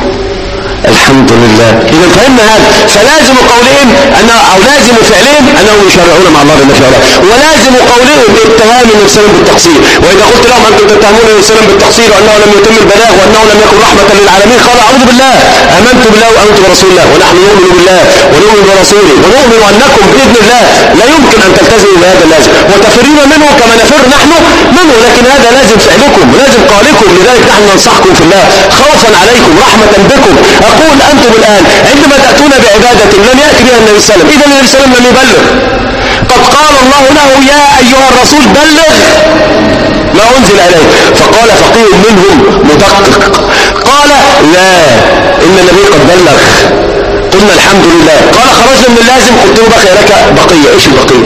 الحمد لله. إذا فهمنا هذا، فلازم قولهم أن أو لازم فعلهم أنهم يشرعون مع الله جل وعلا، ولازم قولهم اتهام النبي صلى الله عليه وسلم بالتقصير. وإذا قلت لهم أنتم تتهمون النبي صلى الله عليه وسلم بالتقصير وأنه لم يتم البلاغ وأنه لم يكن رحمة للعالمين، قال أعوذ بالله آمنت بالله وآمنت برسول الله، ونحن نؤمن بالله ونؤمن برسوله ونؤمن أنكم بإذن الله لا يمكن أن تلتزموا بهذا اللازم وتفرون منه كما نفر نحن منه، لكن هذا لازم فعلكم ولازم قولكم. لذلك نحن ننصحكم في الله خوفا عليكم رحمة بكم. أقول أنتم الآن عندما تأتون بعبادة لم يأتي بها النبي صلى الله عليه وسلم، إذا النبي صلى الله عليه وسلم لم يبلغ. قد قال الله له يا أيها الرسول بلغ ما أنزل إليك، فقال فقيه منهم مدقق قال لا إن النبي قد بلغ. قلنا الحمد لله. قال خرجنا من اللازم، قلت له بقي لك بقية. إيش البقية؟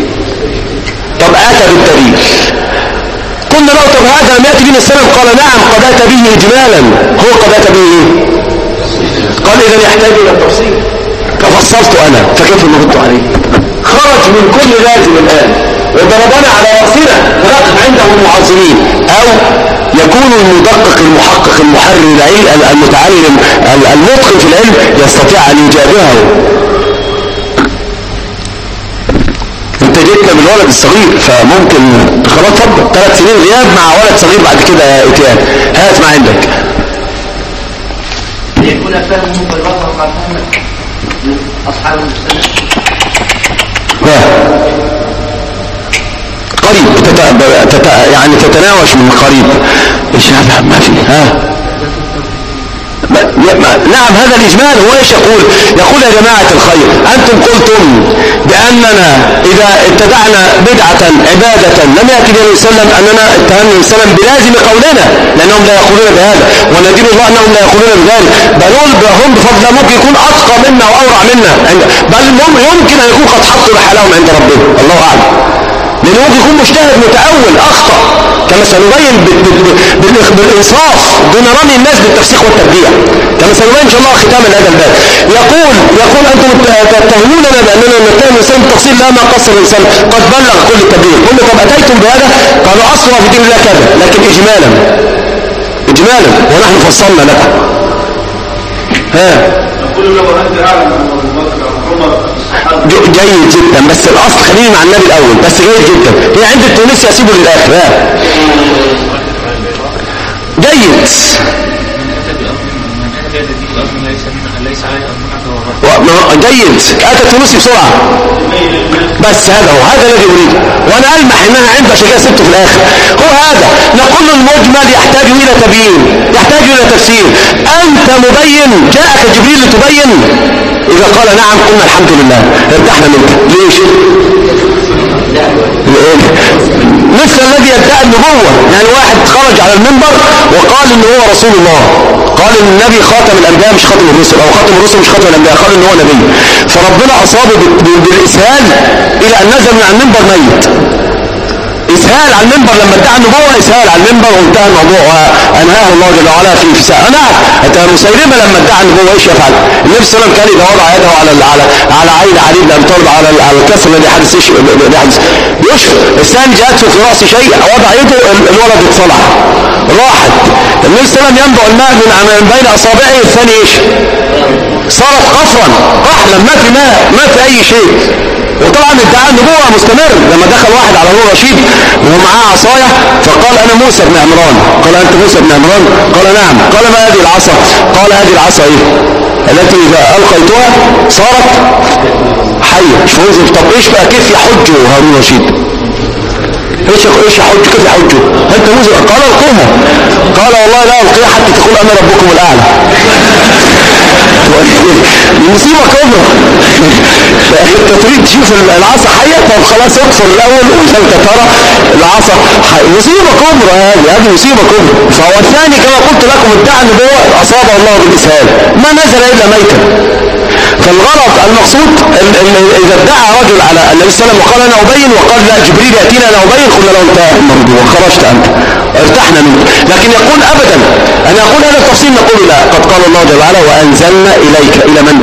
طب آتى بالدليل. قلنا له طب هذا لم يأتي به السلام، قال نعم قد آتى به إجمالا. هو قد آتى به إيه؟ قال إذا يحتاج إلى التفصيل، ففصلت أنا فكيف نرد عليه؟ خرج من كل لازم الآن وضربنا على رأسنا ونقف عنده المعظمين. أو يكون المدقق المحقق المحرر المتعلم المتقن في العلم يستطيع أن يجابهه. انت جيتنا بالولد الصغير فممكن خلاص تفضل ثلاث سنين غياب مع ولد صغير بعد كده اتيان هات ما عندك. يكون فهمهم بالوضع وقد فهمت أصحاب المسلمين قريب تت... تت... يعني تتناوش من قريب. ايش هذا ما في ها نعم هذا الإجمال. هو ايش يقول؟ يقول يا جماعة الخير، أنتم قلتم بأننا إذا ابتدعنا بدعة عبادة لم يأتي النبي صلى الله عليه وسلم أننا اتهمنا النبي صلى الله عليه وسلم بلازم قولنا لأنهم لا يقولون بهذا، وندين الله أنهم لا يقولون بذلك، بل هم بفضل الله ممكن يكون أتقى منا وأورع منا، بل يمكن أن يكون قد حطوا رحلهم عند ربهم، الله أعلم، لأنه ممكن يكون مجتهد متأول أخطأ، كما سنبين بالإنصاف دون رمي الناس بالتفسيق والتبديع، كما سنبين إن شاء الله ختاما هذا الباب. يقول يقول أنتم تتهموننا بأننا نتهم الإنسان بالتفصيل، لا ما قصر الإنسان قد بلغ كل التبليغ. قلنا طب أتيتم بهذا؟ قالوا أصلا في دين الله كذا، لكن إجمالا إجمالا ونحن فصلنا لك. ها يقول له أنت أعلم جيد جدا، بس الأصل خليني مع النبي الأول، بس جيد جدا. هي عند التونسي أسيبه للآخر. ها جيد جيد. أتى التونسي بسرعة، بس هذا هو هذا الذي أريده، وأنا ألمح أنها عند عشان كده سبته في الآخر. هو هذا نقول المجمل يحتاج إلى تبيين، يحتاج إلى تفسير. أنت مبين، جاءك جبريل لتبين؟ إذا قال نعم قلنا الحمد لله ارتحنا منك. ليش؟ مثل الذي يدعي النبوة، يعني واحد خرج على المنبر وقال إنه هو رسول الله، قال إن النبي خاتم الأنبياء مش خاتم الرسل، أو خاتم الرسل مش خاتم الأنبياء، قال إنه هو نبي، فربنا أصابه بالإسهال إلى أن نزل من على المنبر ميت. إسهال على المنبر لما ادعى النبوة، إسهال على المنبر وانتهى الموضوع وأنهاه الله جل وعلا في في ساعة. نعم مسيلمة لما ادعى النبوة ايش يفعل؟ النبي صلى الله عليه وسلم كان إذا وضع يده على على على عين علي بن أبي طالب على على الكسر الذي حدث يحدث يشفى. الثاني جاءت في رأس شيء، وضع يده الولد اتصلع راحت. النبي صلى الله عليه وسلم ينبع الماء من بين أصابعه، الثاني ايش؟ صارت قفرا قحلا، ما في ماء ما في أي شيء. وطبعا ادعاء النبوة مستمر. لما دخل واحد على هو رشيد ومعاه عصاية فقال أنا موسى بن عمران، قال أنت موسى بن عمران؟ قال نعم. قال ما هذه العصا؟ قال هذه العصا ايه؟ التي إذا ألقيتها صارت حية. مش فوزي. طب ايش بقى كيف يحجه هارون رشيد؟ ايش ايش يحج كيف يحجه؟ انت موسى؟ قال القيها. قال والله لا القيها حتى تقول أنا ربكم الأعلى. مصيبة كبرى. انت تريد تشوف العصا حية؟ طب خلاص اكفر الاول وانت ترى العصا حية. مصيبة كبرى هذه هذه مصيبة كبرى. فهو الثاني كما قلت لكم ادعى النبوة اصابه الله بالاسهال، ما نزل الا ميتا. فالغرض المقصود اذا ادعى رجل على النبي صلى الله عليه وسلم وقال انا ابين، وقال لا جبريل ياتينا انا ابين، قلنا له انت المرجو وخرجت انت ارتحنا منك. لكن يقول ابدا انا اقول هذا التفصيل، نقول لا، قد قال الله جل وعلا وانزلنا اليك. الى من؟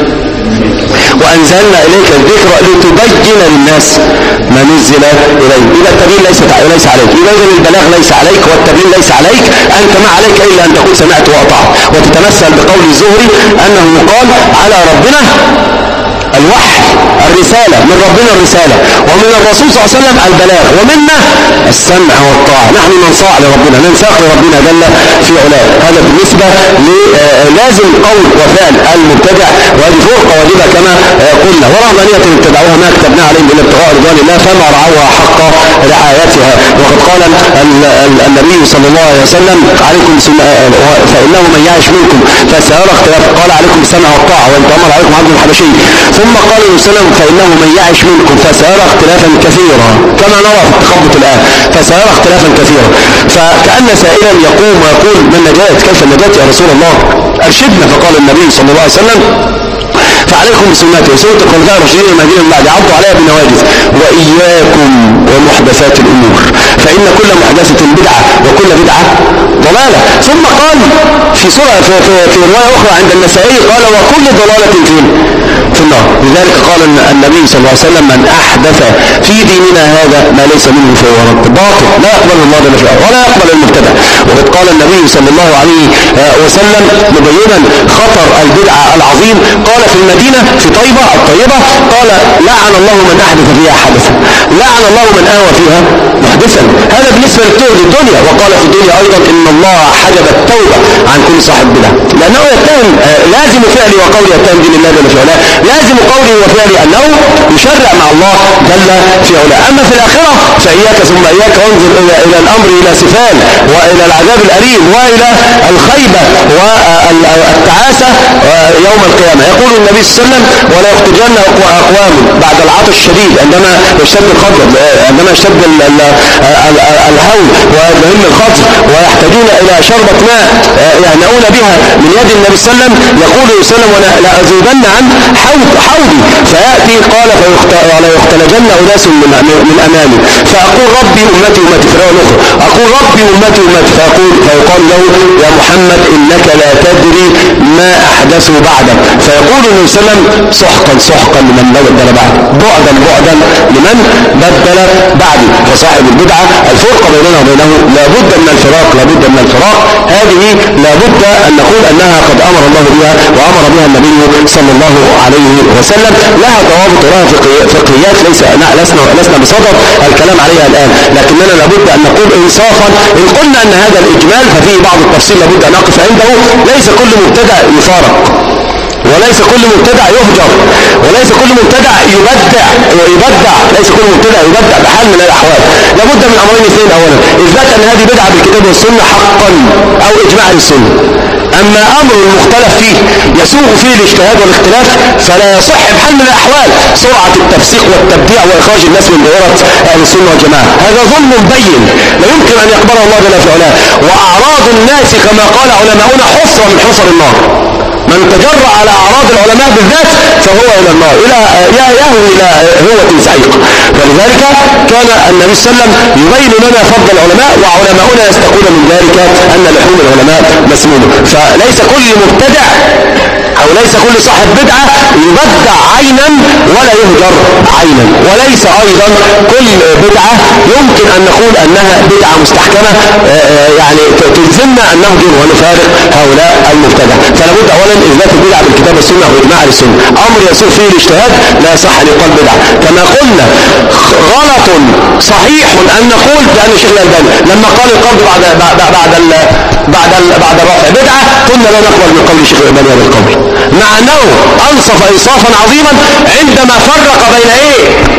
وانزلنا اليك الذكر لتبين للناس ما نزل اليه. اذا التبيين ليس ليس عليك، اذا البلاغ ليس عليك والتبيين ليس عليك، انت ما عليك الا ان تقول سمعت واطعت، وتتمثل بقول الزهري انه قال على ربنا الوحي الرسالة، من ربنا الرسالة، ومن الرسول صلى الله عليه وسلم البلاغ، ومنا السمع والطاعة. نحن ننصاع لربنا، ننساق لربنا جل في علاه. هذا بالنسبة للازم قول وفعل المبتدع، وهذه فرقة واجبة كما قلنا. ورهبانية ابتدعوها ما كتبنا عليهم إلا ابتغاء رضوان الله فما رعوها حق رعايتها. وقد قال النبي صلى الله عليه وسلم عليكم فإنه من يعش منكم فسيرى اختلاف، قال عليكم السمع والطاعة وإن تأمر عليكم عبد الحبشي. ثم قال النبي صلى الله عليه وسلم فإنه من يعش منكم فسيرى اختلافا كثيرا، كما نرى في التخبط الآن، فسيرى اختلافا كثيرا. فكأن سائلا يقوم ويقول من نجاة؟ كيف النجاة يا رسول الله؟ أرشدنا. فقال النبي صلى الله عليه وسلم فعليكم بسنتي وسنة الخلفاء الراشدين المهديين من بعد عضوا عليها بالنواجذ وإياكم ومحدثات الأمور فإن كل محدثة بدعة وكل بدعة ضلالة. ثم قال في سورة في, في, في رواية أخرى عند النسائي قال وكل ضلالة فين؟ في النار. لذلك قال النبي صلى الله عليه وسلم من أحدث في ديننا هذا ما ليس منه فهو رد باطل لا يقبل الله جل وعلا ولا يقبل المبتدع. وقد قال النبي صلى الله عليه وسلم مبينا خطر البدعة العظيم قال في المدينة في طيبة الطيبة قال لعن الله من أحدث فيها حدثا، لعن الله من آوى فيها محدثا. هذا بالنسبة للدنيا. وقال في الدنيا أيضا إن الله حجب التوبة عن كل صاحب بدعة، لأنه يتهم لازم فعلي وقولي يتهم دين الله جل وعلا لازم قوله وفعله أنه يشرع مع الله جل في علاه. أما في الآخرة فإياك ثم إياك وانظر إلى, إلى الأمر إلى سفال وإلى العذاب الأليم وإلى الخيبة والتعاسة يوم القيامة. يقول النبي صلى الله عليه وسلم ولا يختجن أقوام بعد العطش الشديد عندما يشتد الخطر عندما يشتد الهول ويهم الخطر ويحتاجون إلى شربة ماء يهنؤون بها من يد النبي صلى الله عليه وسلم. يقول صلى الله عليه وسلم ولا أزيدن عن حوض حوضي فيأتي قال ولا يختلجن أناس من, من أمامي فأقول ربي أمتي أمتي في رواية أخرى أقول ربي أمتي أمتي فيقول فيقال له يا محمد إنك لا تدري ما أحدثوا بعدك فيقول النبي صلى الله عليه وسلم سحقا سحقا لمن بدل بعد بعدا بعدا لمن بدل بعدي. فصاحب البدعة الفرقة بيننا وبينه لابد من الفراق لابد من الفراق هذه لابد أن نقول أنها قد أمر الله بها وأمر بها النبي صلى الله عليه وسلم. لها ضوابط ولها فقهيات ليس لسنا لسنا بصدد الكلام عليها الآن لكننا لابد أن نقول إنصافا إن قلنا أن هذا الإجمال ففيه بعض التفصيل لابد أن نقف عنده. ليس كل مبتدع يفارق وليس كل مبتدع يهجر وليس كل مبتدع يبدع ويبدع ليس كل مبتدع يبدع بحال من الأحوال. لابد من أمرين اثنين أولا إثبات أن هذه بدعة بالكتاب والسنة حقا أو إجماع السنة. أما أمر مختلف فيه يسوغ فيه الاجتهاد والاختلاف فلا يصح بحال من الأحوال سرعة التفسيق والتبديع وإخراج الناس من دائرة أهل السنة والجماعة. هذا ظلم بين لا يمكن أن يقبله الله جل في علاه. وأعراض الناس كما قال علماؤنا حفرة من حفر النار. من تجرأ على أعراض العلماء بالذات فهو إلى النار إلى يهوي إلى هوة سعيق. فلذلك كان النبي صلى الله عليه وسلم يبين لنا فضل العلماء وعلماؤنا يستقون من ذلك أن لحوم العلماء مسمومة. فليس كل مبتدع أو ليس كل صاحب بدعة يبدع عينا ولا يهجر عينا وليس أيضا كل بدعة يمكن أن نقول أنها بدعة مستحكمة يعني تلزمنا أن نهجر ونفارق هؤلاء المبتدع. فلا بد أولا إثبات البدعة بالكتاب والسنة وإجماع السنة. أمر يسوء فيه الاجتهاد لا صح أن يقال بدعة. كما قلنا غلط صحيح أن نقول بأن الشيخ الألباني لما قال القبض بعد بعد بعد ال بعد ال بعد الرفع بدعة قلنا لا نقبل من قول الشيخ الألباني هذا القول مع أنه أنصف إنصافا عظيما عندما فرق بين إيه؟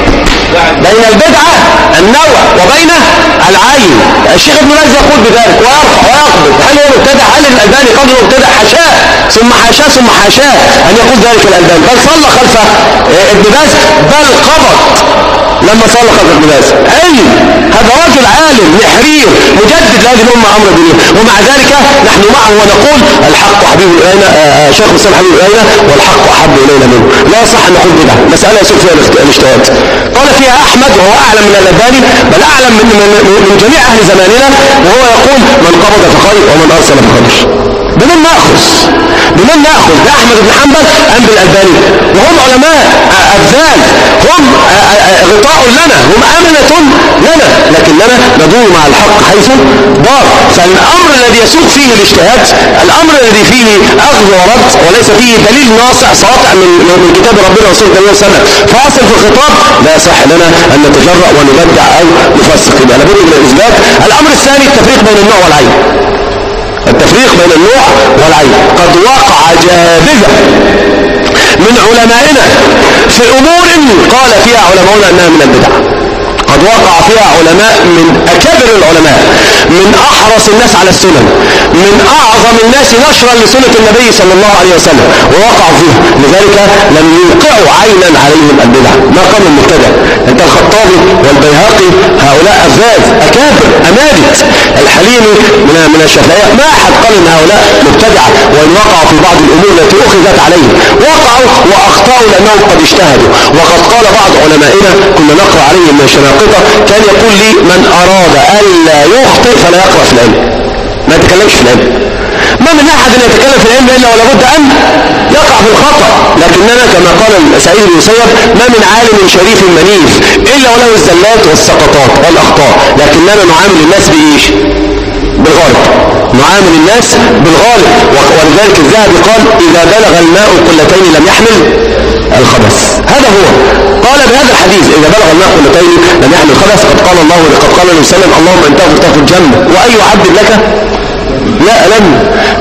بين البدعة النوع وبين العين. الشيخ ابن باز يقول بذلك ويرفع ويقبض. هل هو مبتدع؟ هل الألباني قبل مبتدع؟ حاشاه ثم حاشاه ثم حاشاه أن يقول ذلك الألباني بل صلى خلف ابن باز بل قبض لما صلى خلف ابن باز. علم هذا رجل عالم محرير مجدد لهذه الأمة أمر دينه ومع ذلك نحن معه ونقول الحق حبيب إلينا شيخ الإسلام حبيب إلينا والحق أحب إلينا منه. لا يصح أن نقول بدعة مسألة يسوق فيها الاجتهاد. قال فيها أحمد وهو أعلم من الألباني بل أعلم من, من, من جميع أهل زماننا وهو يقول من قبض فخير ومن أرسل فخير. بمن نأخذ بمن نأخذ بأحمد بن حنبل أم بالألباني وهم علماء أبذال هم غطاء لنا هم أمنة لنا لكننا ندور مع الحق حيث دار. فالأمر الذي يسوق فيه الاجتهاد الأمر الذي فيه أخذ ورد وليس فيه دليل ناصع ساطع من, من كتاب ربنا ورسوله صلى الله عليه وسلم فاصل في الخطاب لا يصح لنا أن نتجرأ ونبدع أو نفسق. يبقى لابد من الإثبات. الأمر الثاني التفريق بين النوع والعين. التفريق بين النوع والعين قد وقع جابذة من علمائنا في أمور قال فيها علماؤنا أنها من البدع. قد وقع فيها علماء من أكابر العلماء من أحرص الناس على السنن من أعظم الناس نشرا لسنة النبي صلى الله عليه وسلم ووقعوا فيها. لذلك لم يوقعوا عينا عليهم البدع. ما قام المبتدع أنت الخطابي والبيهقي هؤلاء أفذاذ أكابر أمالك الحليمي من من الشافعية ما أحد قال إن هؤلاء مبتدعة وإن وقعوا في بعض الأمور التي أخذت عليهم وقعوا وأخطأوا لأنهم قد اجتهدوا. وقد قال بعض علمائنا كنا نقرأ عليهم من الشناقطة كان يقول لي من أراد ألا يخطئ فلا يقرأ في العلم ما يتكلمش في العلم. ما من أحد يتكلم في العلم إلا ولا بد أن يقع في الخطأ. لكننا كما قال سعيد بن مسيب ما من عالم شريف منيف إلا وله الزلات والسقطات والأخطاء. لكننا نعامل الناس بإيش؟ بالغالب نعامل الناس بالغالب. ولذلك الذهبي قال إذا بلغ الماء قلتين لم يحمل الخبث. هذا هو قال بهذا الحديث إذا بلغ الماء قلتين لم يحمل الخبث. قد قال الله قد قال النبي صلى الله عليه وسلم اللهم أنت تغفر الجنة وأي عبد لك لا ألم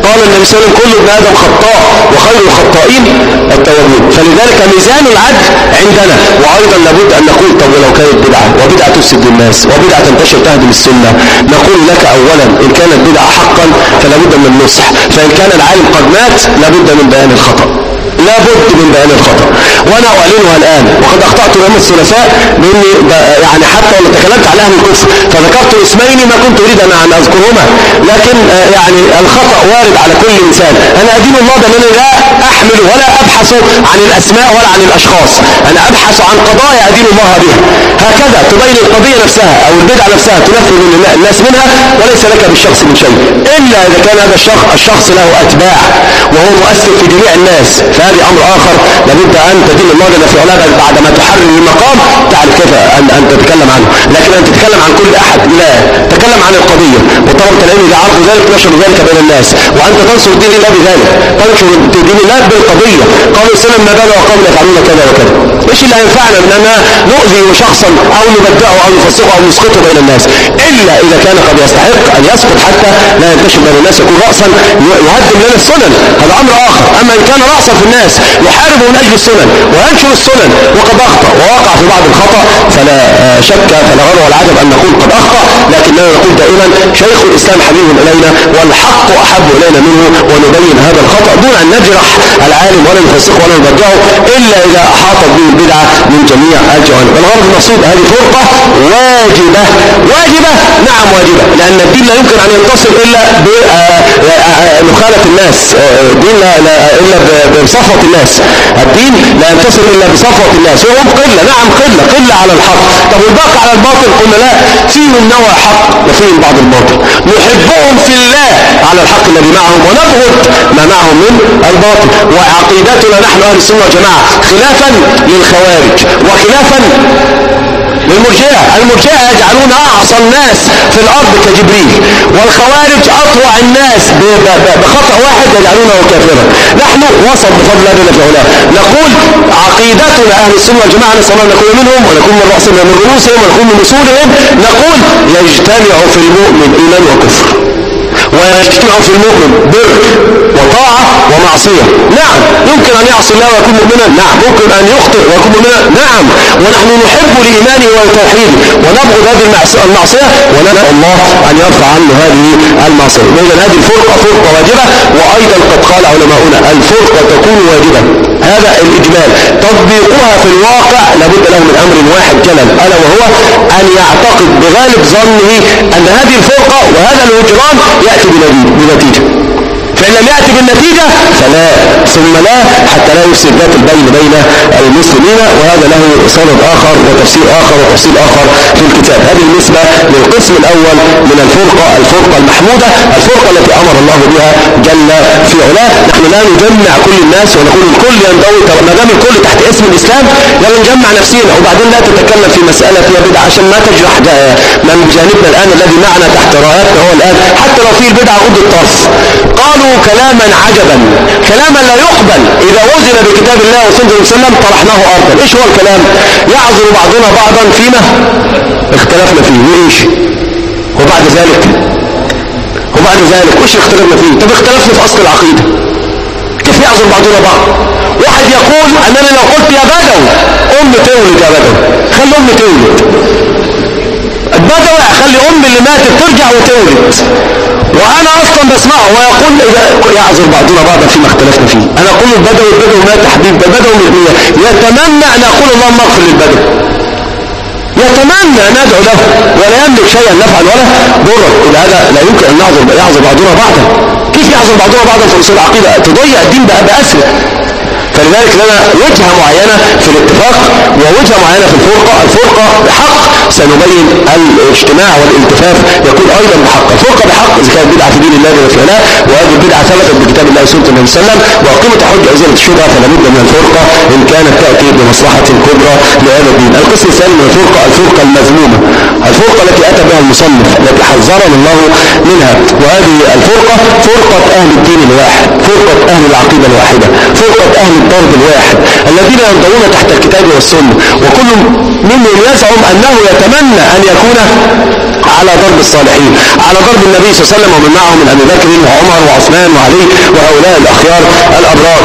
قال النبي صلى الله عليه وسلم كل ابن آدم خطاء وخير الخطائين التوابون. فلذلك ميزان العدل عندنا. وأيضا لابد أن نقول طب ولو كانت بدعة وبدعة تفسد الناس وبدعة تنتشر تهدم السنة، نقول لك أولا إن كانت بدعة حقا فلابد من النصح، فإن كان العالم قد مات لابد من بيان الخطأ، لابد من بيان الخطأ. وانا اعلنها الان، وقد اخطأت يوم الثلاثاء باني يعني حتى لما تكلمت على اهل الكفر فذكرت اسمين ما كنت اريد ان اذكرهما، لكن يعني الخطأ وارد على كل انسان. انا ادين الله بانني لا احمل ولا ابحث عن الاسماء ولا عن الاشخاص، انا ابحث عن قضايا ادين الله بها. هكذا تبين القضية نفسها او البدعة نفسها تنفذ الناس منها وليس لك بالشخص من شيء، الا اذا كان هذا الشخص الشخص له اتباع وهو مؤثر في جميع الناس، فهذه امر اخر لابد ان تدين الله جل في علاه بعدما تحرر المقام تعرف كيف ان ان تتكلم عنه. لكن ان تتكلم عن كل احد لا، تتكلم عن القضيه، وطلبة العلم اذا عرفوا ذلك نشروا ذلك بين الناس، وانت تنصر دين الله بذلك، تنشر دين الله بالقضيه. قالوا السلام ما بال وقوم يفعلون كذا وكذا، ايش اللي هينفعنا من ان نؤذي شخصا او نبدعه او نفسقه او نسقطه بين الناس، الا اذا كان قد يستحق ان يسقط حتى لا ينتشر بين الناس، يكون راسا يهدم لنا السنن، هذا امر اخر. اما ان كان راسا في الناس يحارب من اجل السنن وينشر السنن وقد اخطا ووقع في بعض الخطا فلا شك فلا غر ولا عجب ان نقول قد اخطا، لكننا نقول دائما شيخ الاسلام حبيب الينا والحق احب الينا منه، ونبين هذا الخطا دون ان نجرح العالم ولا نفسقه ولا نبدعه الا اذا احاطت به البدعه من جميع الجوانب. الغرض المقصود هذه فرقه واجبه، واجبه نعم واجبه، لان الدين لا يمكن ان ينتصر الا بمخالفه الناس، الدين لا الا بصفوه الناس، الدين لا ينتصر الا بصفوه الناس، وهم قله نعم قله قله على الحق. طب والباقي على الباطل قلنا لا، فيهم نوى حق وفيهم بعض الباطل، نحبهم في الله على الحق الذي معهم ونبغض ما معهم من الباطل. وعقيدتنا نحن اهل السنه والجماعه خلافا للخوارج وخلافا للمرجئه، المرجئه يجعلون اعصى الناس في الارض كجبريل، والخوارج اطوع الناس بخطأ واحد يجعلونه كافرا. نحن وسط بفضل الله جل في علاه، نقول عقيدتنا اهل السنه والجماعه نسال الله ان نكون منهم ونكون من راسهم ومن رؤوسهم ونكون من اصولهم، نقول يجتمع في المؤمن ايمان وكفر، ويجتمع في المؤمن بر وطاعة ومعصية. نعم يمكن أن يعصي الله ويكون مؤمنا، نعم ممكن أن يخطئ ويكون مؤمنا، نعم، ونحن نحب لإيمانه وتوحيده ونبغض هذه المعصية وندعو الله أن يرفع عنه هذه المعصية. إذن هذه الفرقة فرقة واجبة، وأيضا قد قال علماؤنا الفرقة تكون واجبة، هذا الإجمال. تطبيقها في الواقع لابد له من أمر واحد جلل، ألا وهو أن يعتقد بغالب ظنه أن هذه الفرقة وهذا الهجران يأتي بنتيجة، فإن لم يأتي بالنتيجة فلا ثم لا، حتى لا يفسد ذات البين بين المسلمين. وهذا له صدد آخر وتفسير آخر وتفصيل آخر في الكتاب. هذه بالنسبة للقسم الأول من الفرقة، الفرقة المحمودة، الفرقة التي أمر الله بها جل في علاه. نحن لا نجمع كل الناس ونقول الكل ينضوي، ما دام الكل تحت اسم الإسلام يلا نجمع نفسنا، وبعدين لا تتكلم في مسألة فيها بدعة عشان ما تجرح من بجانبنا الآن الذي معنا تحت راياتنا هو الآن، حتى لو في البدعة غض الطرف. قالوا كلاما عجبا، كلاما لا يقبل إذا وزن بكتاب الله وسنة وسلم طرحناه أرضا. إيش هو الكلام؟ يعذر بعضنا بعضا فيما اختلفنا فيه، وإيش وبعد ذلك وبعد ذلك إيش اختلفنا فيه؟ طب اختلفنا في أصل العقيدة، كيف يعذر بعضنا بعض؟ واحد يقول أنني لو قلت يا بدوي أم تولد، يا بدوي خلي أم تولد، البدوي خلي أم اللي ماتت ترجع وتولد، وانا اصلا بسمعه ويقول يعذر بعضنا بعضا فيما اختلفنا فيه. انا اقول البدوي البدوي مات حبيب، البدوي يتمنى ان اقول اللهم اغفر للبدوي، يتمنى ان ندعو له ولا يملك شيئا نفعل ولا ضرا. اذا هذا لا يمكن ان يعذر يعذر بعضنا بعضا. كيف يعذر بعضنا بعضا في اصول العقيده؟ تضيع الدين بقى باسره. فلذلك لنا وجهة معينة في الاتفاق ووجهة معينة في الفرقة. الفرقة بحق سنبين الاجتماع والالتفاف يكون ايضا بحق. الفرقة بحق اذا كانت بدعة في دين الله وفعلها، وهذه البدعة ثبتت بكتاب الله وسنة النبي صلى الله عليه وسلم، وقيمة حجة ازالة الشبهة، فلا بد من الفرقة ان كانت تأتي بمصلحة كبرى لهذا الدين. القسم الثاني من الفرقة الفرقة المذمومة، الفرقة التي اتى بها المصنف التي حذرنا الله منها، وهذه الفرقة فرقة اهل الدين الواحد، فرقة اهل العقيدة الواحدة، فرقة اهل الضرب الواحد الذين ينضوون تحت الكتاب والسنة، وكل منهم يزعم انه يتمنى ان يكون على ضرب الصالحين، على ضرب النبي صلى الله عليه وسلم ومن معه من ابي بكر وعمر وعثمان وعلي وهؤلاء الاخيار الابرار.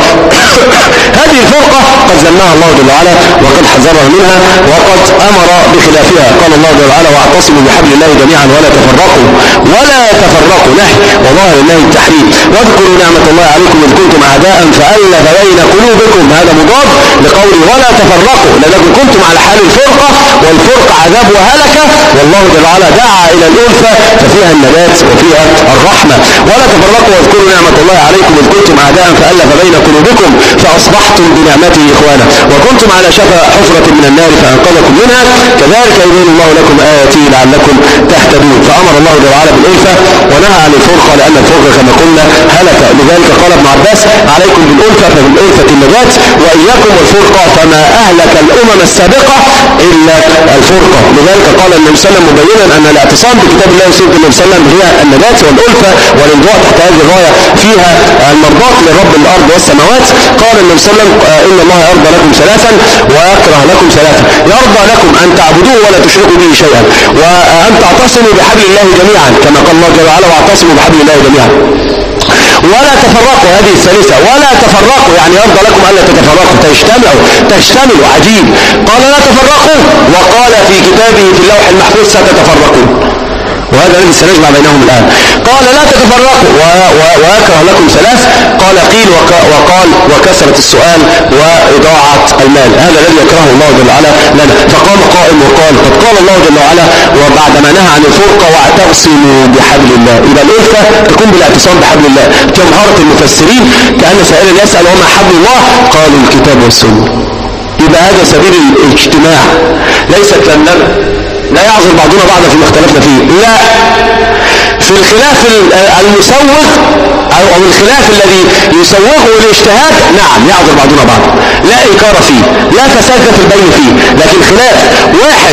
هذه الفرقه قد ذمها الله جل وعلا وقد حذرها منها وقد امر بخلافها. قال الله جل وعلا واعتصموا بحبل الله جميعا ولا تفرقوا، ولا تفرقوا نهي وظاهر الله التحريم. واذكروا نعمه الله عليكم اذ كنتم اعداء فالف بين قلوبكم، هذا مضاد لقوله ولا تفرقوا، لانكم كنتم على حال الفرقه، والفرقه عذاب وهلكه، والله جل وعلا دعا الى الالفه ففيها النجاه وفيها الرحمه. ولا تفرقوا واذكروا نعمه الله عليكم اذ كنتم اعداء فالف بين قلوبكم فاصبحتم بنعمته اخوانا وكنتم على شفا حفره من النار فانقذكم منها كذلك يبين الله لكم اياته لعلكم تهتدون. فامر الله جل وعلا بالالفه ونهى عن الفرقه، لان الفرقه كما قلنا هلك. لذلك قال ابن عباس عليكم بالالفه فبالالفه النجاه واياكم والفرقه فما اهلك الامم السابقه الا الفرقه. لذلك قال النبي صلى الله عليه وسلم مبينا ان الاعتصام بكتاب الله وسنه النبي صلى الله عليه وسلم هي النجاه والالفه والانضواء تحت هذه الرايه فيها المرضاه لرب الارض والسماوات. قال النبي صلى الله عليه وسلم ان الله يرضى لكم ثلاثا ويكره لكم ثلاثا، يرضى لكم ان تعبدوه ولا تشركوا به شيئا، وان تعتصموا بحبل الله جميعا كما قال الله جل وعلا واعتصموا بحبل الله جميعا، ولا تفرقوا، هذه الثالثة ولا تفرقوا يعني يرضى لكم ألا تتفرقوا تجتمعوا تجتمعوا. عجيب، قال لا تفرقوا وقال في كتابه في اللوح المحفوظ ستتفرقون، وهذا الذي سنجمع بينهم الآن. قال لا تتفرقوا ويكره لكم ثلاث، قال قيل وقال وكثرة السؤال وإضاعة المال، هذا الذي يكرهه الله جل وعلا لنا. فقام قائم وقال قد قال الله جل وعلا وبعدما نهى عن الفرقة واعتصموا بحبل الله، إذا الألفة تكون بالاعتصام بحبل الله. جمهرة المفسرين كأن سائلا يسأل وما حبل الله قالوا الكتاب والسنة، يبقى هذا سبيل الاجتماع، ليست لننا لا يعذر بعضنا بعضا فيما اختلفنا فيه، لا في الخلاف المسوغ او الخلاف الذي يسوغه الاجتهاد نعم يعذر بعضنا بعضا، لا انكار فيه، لا فساد في البين فيه، لكن خلاف واحد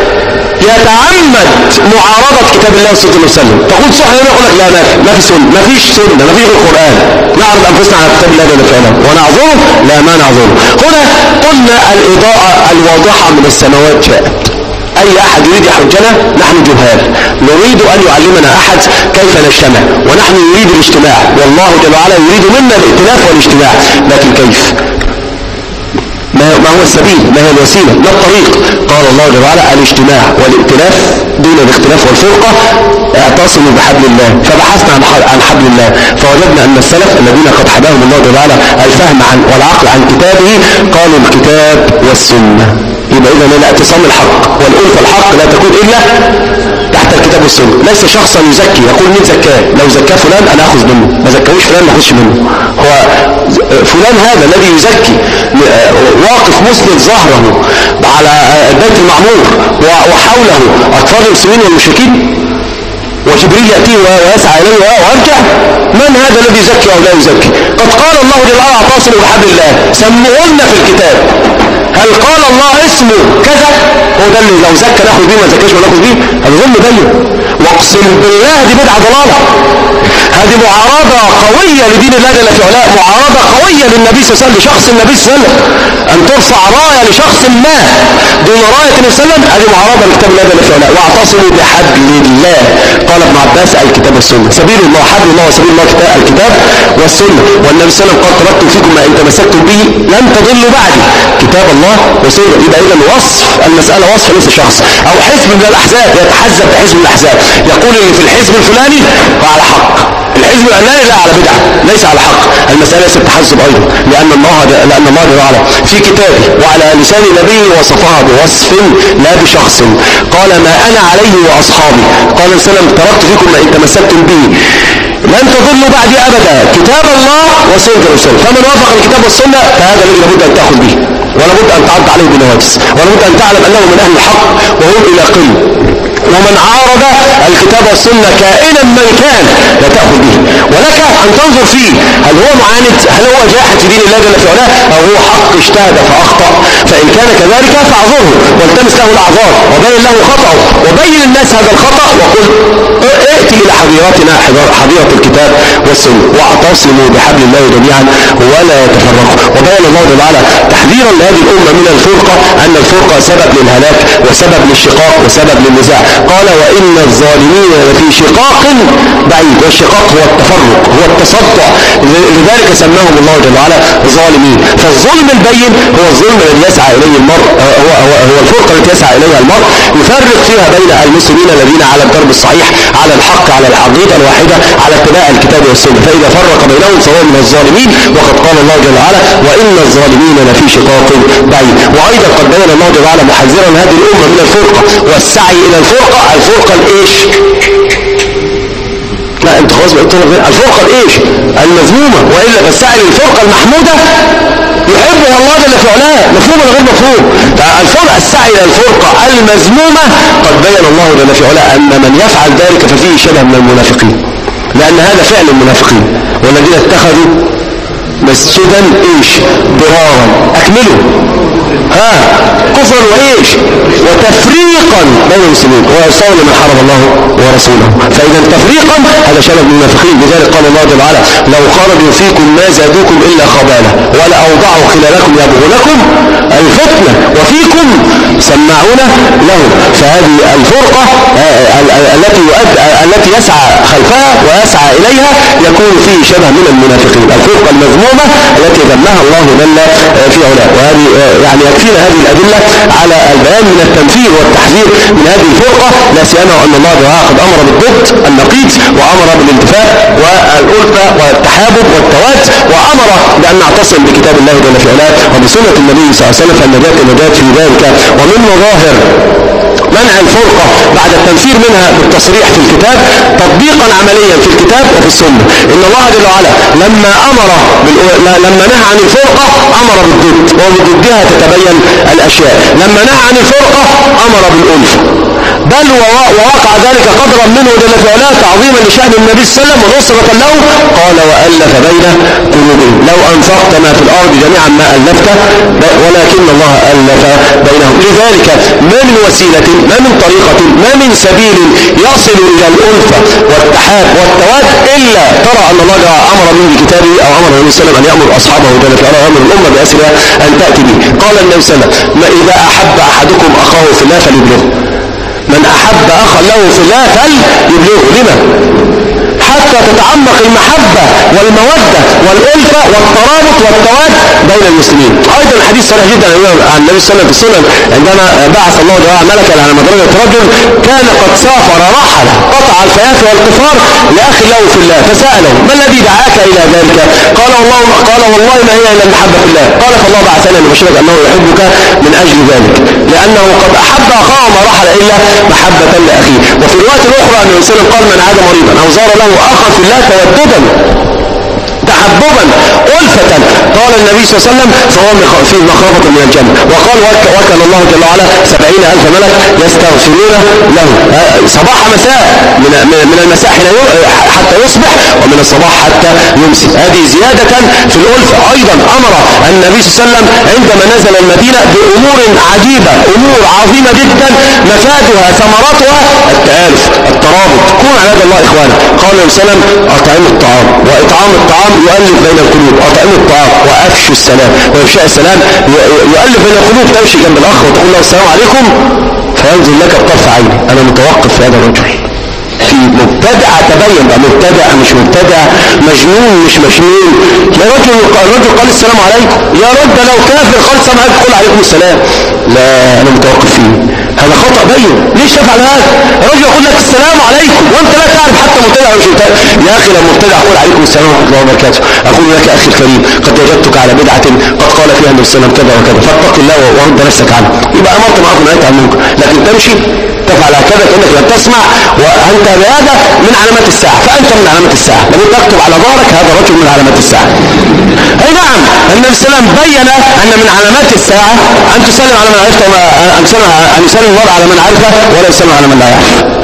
يتعمد معارضة كتاب الله وسنة النبي صلى الله عليه وسلم، تقول صح هنا يقول لك لا ما في سنة، ما فيش سنة، ما فيش القرآن، نعرض أنفسنا على كتاب الله جل وعلا ونعذره؟ لا ما نعذره. هنا قلنا الإضاءة الواضحة من السماوات جاءت، أي أحد يريد يحجنا نحن جهال، نريد أن يعلمنا أحد كيف نجتمع، ونحن نريد الاجتماع، والله جل وعلا يريد منا الائتلاف والاجتماع، لكن كيف؟ ما هو السبيل؟ ما هي الوسيلة؟ ما الطريق؟ قال الله جل وعلا الاجتماع والائتلاف دون الاختلاف والفرقة، اعتصموا بحبل الله. فبحثنا عن حبل الله فوجدنا أن السلف الذين قد حباهم الله جل وعلا الفهم عن والعقل عن كتابه قالوا الكتاب والسنة. يبقى إذا الاعتصام الحق والألفة الحق لا تكون إلا تحت الكتاب والسنة. ليس شخصا يزكي يقول مين زكاه، لو زكاه فلان أنا أخذ منه، ما زكاهوش فلان ما أخذش منه. هو فلان هذا الذي يزكي واقف مسند ظهره على البيت المعمور وحوله أطفال المسلمين والمشركين وجبريل يأتيه ويسعى إليه ويرجع، من هذا الذي يزكي أو لا يزكي؟ قد قال الله جل وعلا اعتصموا بحبل الله، سموهن في الكتاب، هل قال الله اسمه كذا؟ هو ده اللي لو زكى ناخذ بيه ما زكاش وناخذ بيه، هذا ظلم بين. واقسم بالله دي بدعة ضلالة، هذه معارضة قوية لدين الله جل في علاه، معارضة قوية للنبي صلى الله عليه وسلم، لشخص النبي صلى الله عليه وسلم، أن ترفع راية لشخص ما دون راية النبي صلى الله عليه وسلم، هذه معارضة لكتاب الله جل في علاه. واعتصموا بحبل الله، قال ابن عباس الكتاب والسنة، سبيل الله حبل الله وسبيل الله الكتاب والسنة. والنبي صلى الله عليه وسلم قال تركت فيكم ما إن تمسكتم به لن تضلوا بعدي، كتاب الله وسنة. يبقى إذا وصف المسألة وصف ليس شخص أو حزب من الأحزاب يتحزب بحزب من الأحزاب يقول إن في الحزب الفلاني على حق، الحزب العلاني لا على بدعة ليس على حق. المسألة ليست تحزب أيضا، لأن الله لأن الله تعالى في كتابه وعلى لسان نبيه وصفها بوصف لا بشخص. قال ما أنا عليه وأصحابي، قال صلى الله عليه وسلم تركت فيكم ما إن تمسكتم به لن تضلوا بعدي أبدا، كتاب الله وسنة الرسول. فمن وافق الكتاب والسنة فهذا الذي لابد أن تأخذ به، ولابد أن تعد عليه بنواجس، ولابد أن تعلم أنه من أهل الحق وهم إلى قل. ومن عارض الكتاب والسنة كائنا من كان لا تأخذ به، ولك أن تنظر فيه هل هو معاند، هل هو جاحد في دين الله جل في علاه، أو هو حق اجتهد فأخطأ. فإن كان كذلك فاعذره والتمس له الأعذار وبين له خطأه وبين الناس هذا الخطأ وقل ائتي إلى حظيرتنا حظيرة الكتاب والسنة واعتصموا بحبل الله جميعا ولا تفرقوا. وبين الله تعالى تحذيرا لهذه الأمة من الفرقة، أن الفرقة سبب للهلاك وسبب للشقاق وسبب للنزاع. قال وإن الظالمين لفي شقاق بعيد. والشقاق هو التفرق، هو التصدع، لذلك سماهم الله جل وعلا ظالمين. فالظلم البين هو الظلم الذي يسعى إليه المرء، هو, هو, هو الفرقة التي يسعى إليها المرء، يفرق فيها بين المسلمين الذين على الدرب الصحيح، على الحق، على العقيدة الواحدة، على اتباع الكتاب والسنة. فإذا فرق بينهم فهو من الظالمين. وقد قال الله جل وعلا وإن الظالمين لفي شقاق بعيد. وأيضا قد بين الله جل وعلا محذرا هذه الأمة من الفرقة والسعي إلى الفرقة. الفرقة الإيش؟ لا انت خلاص قلت الفرقة الإيش؟ المذمومة. وإلا فالسعي للفرقة المحمودة يحبها الله جل في علاه، مفهوم ولا غير مفهوم؟ فالفرقة السعي إلى الفرقة المذمومة قد بين الله جل في علاه أن من يفعل ذلك ففيه شبه من المنافقين، لأن هذا فعل المنافقين. والذين اتخذوا مسجدا ايش؟ ضرارا. اكملوا ها كفرا وايش؟ وتفريقا بين المسلمين ويرسلون لمن حرم الله ورسوله. فاذا تفريقا هذا شبه من المنافقين. لذلك قال الله جل وعلا لو خرجوا فيكم ما زادوكم الا خبالا ولاوضعوا خلالكم يبغونكم الفتنه وفيكم سماعون لهم. فهذه الفرقه التي التي يسعى خلفها ويسعى اليها يكون فيه شبه من المنافقين. الفرقه المذمومه التي ذمها الله جل في علاه. وهذه يعني يكفينا هذه الادله على البيان من التنفير والتحذير من هذه الفرقه، لا سيما ان الله قد امر بالضد النقيض، وامر بالانتفاء والالفه والتحابب والتواد، وامر بان نعتصم بكتاب الله جل في علاه وبسنه النبي صلى الله عليه وسلم. فالنجاه النجاه في ذلك. ومن مظاهر منع الفرقه بعد التنفير منها بالتصريح في الكتاب تطبيقا عمليا في الكتاب وفي السنه. ان الله جل وعلا لما امر لما نهى عن الفرقه امر بالضد، وبضدها تتبين الاشياء. لما نهى عن الفرقه امر بالالفه، بل ووقع ذلك قدرا منه جل في علاه تعظيما لشأن النبي صلى الله عليه وسلم ونصرة له. قال وألف بين قلوبهم لو أنفقت ما في الأرض جميعا ما ألفت ولكن الله ألف بينهم. لذلك ما من وسيلة، ما من طريقة، ما من سبيل يصل إلى الألفة والتحاب والتواد إلا ترى أن الله أمر به بكتابه أو أمر النبي صلى الله عليه وسلم أن يأمر أصحابه جل في علاه ويأمر الأمة بأسرها أن تأتي به. قال النبي صلى الله عليه وسلم إذا أحب أحدكم أخاه في الله فليبلغه. من أحب أخا له في الله فليبلغه. لما؟ حتى تتعمق المحبة والمودة والألفة والترابط والتواد بين المسلمين. أيضا حديث صحيح جدا عن النبي صلى الله عليه وسلم عندما بعث الله جل ملكا على مدرجة رجل كان قد سافر رحل قطع الفيافي والقفار لأخي له في الله، فسأله ما الذي دعاك إلى ذلك؟ قال والله قال والله ما هي إلا المحبة في الله. قال فالله بعثنا لبشرك أنه يحبك من أجل ذلك، لأنه قد أحب أخاه ما رحل إلا محبة لأخيه. وفي الرواية الأخرى أن النبي صلى الله عليه وسلم قال من عاد مريضا أو زار له أخا في الله توددا تحببا ألفة قال النبي صلى الله عليه وسلم فهو فيه مخافة من الجنة. وقال وكل الله جل وعلا سبعين ألف ملك يستغفرون له صباح مساء، من من المساء حتى يصبح ومن الصباح حتى يمسي. هذه زيادة في الألفة. أيضا أمر النبي صلى الله عليه وسلم عندما نزل المدينة بأمور عجيبة، أمور عظيمة جدا مفادها ثمراتها التآلف الترابط. كون عباد الله إخوانا. قال النبي صلى الله عليه وسلم أطعموا الطعام، وإطعام الطعام يؤلف بين القلوب. أطعموا الطعام وأفشوا السلام، وإفشاء السلام يؤلف بين القلوب. تمشي جنب الأخ وتقول له السلام عليكم فينزل لك بطرف عيني. أنا متوقف في هذا الرجل في مبتدع، تبين بقى مبتدع مش مبتدع، مجنون مش مجنون. يا رجل الرجل قال السلام عليكم، يا رب لو كافر قال السلام عليكم قل عليكم السلام. لا أنا متوقف فيه، هذا خطأ بين. ليش تفعل هذا؟ الرجل يقول لك السلام عليكم وانت لا تعرف حتى مبتدع مش مبتدع. يا اخي لو مبتدع قول عليكم السلام ورحمه الله وبركاته. اقول لك يا اخي الكريم قد وجدتك على بدعه قد قال فيها النبي صلى الله عليه وسلم كذا وكذا فاتق الله ورد نفسك عنه. يبقى امرت معروف ونهيت عن المنكر، لكن تمشي تفعل هكذا كانك لم تسمع، وانت بهذا من علامات الساعه. فانت من علامات الساعه، لابد تكتب على ظهرك هذا رجل من علامات الساعه. اي نعم النبي صلى الله عليه وسلم بين ان من علامات الساعه ان تسلم على من عرفت، ان يسلم المرء على من عرفه ولا يسلم على من لا يعرف.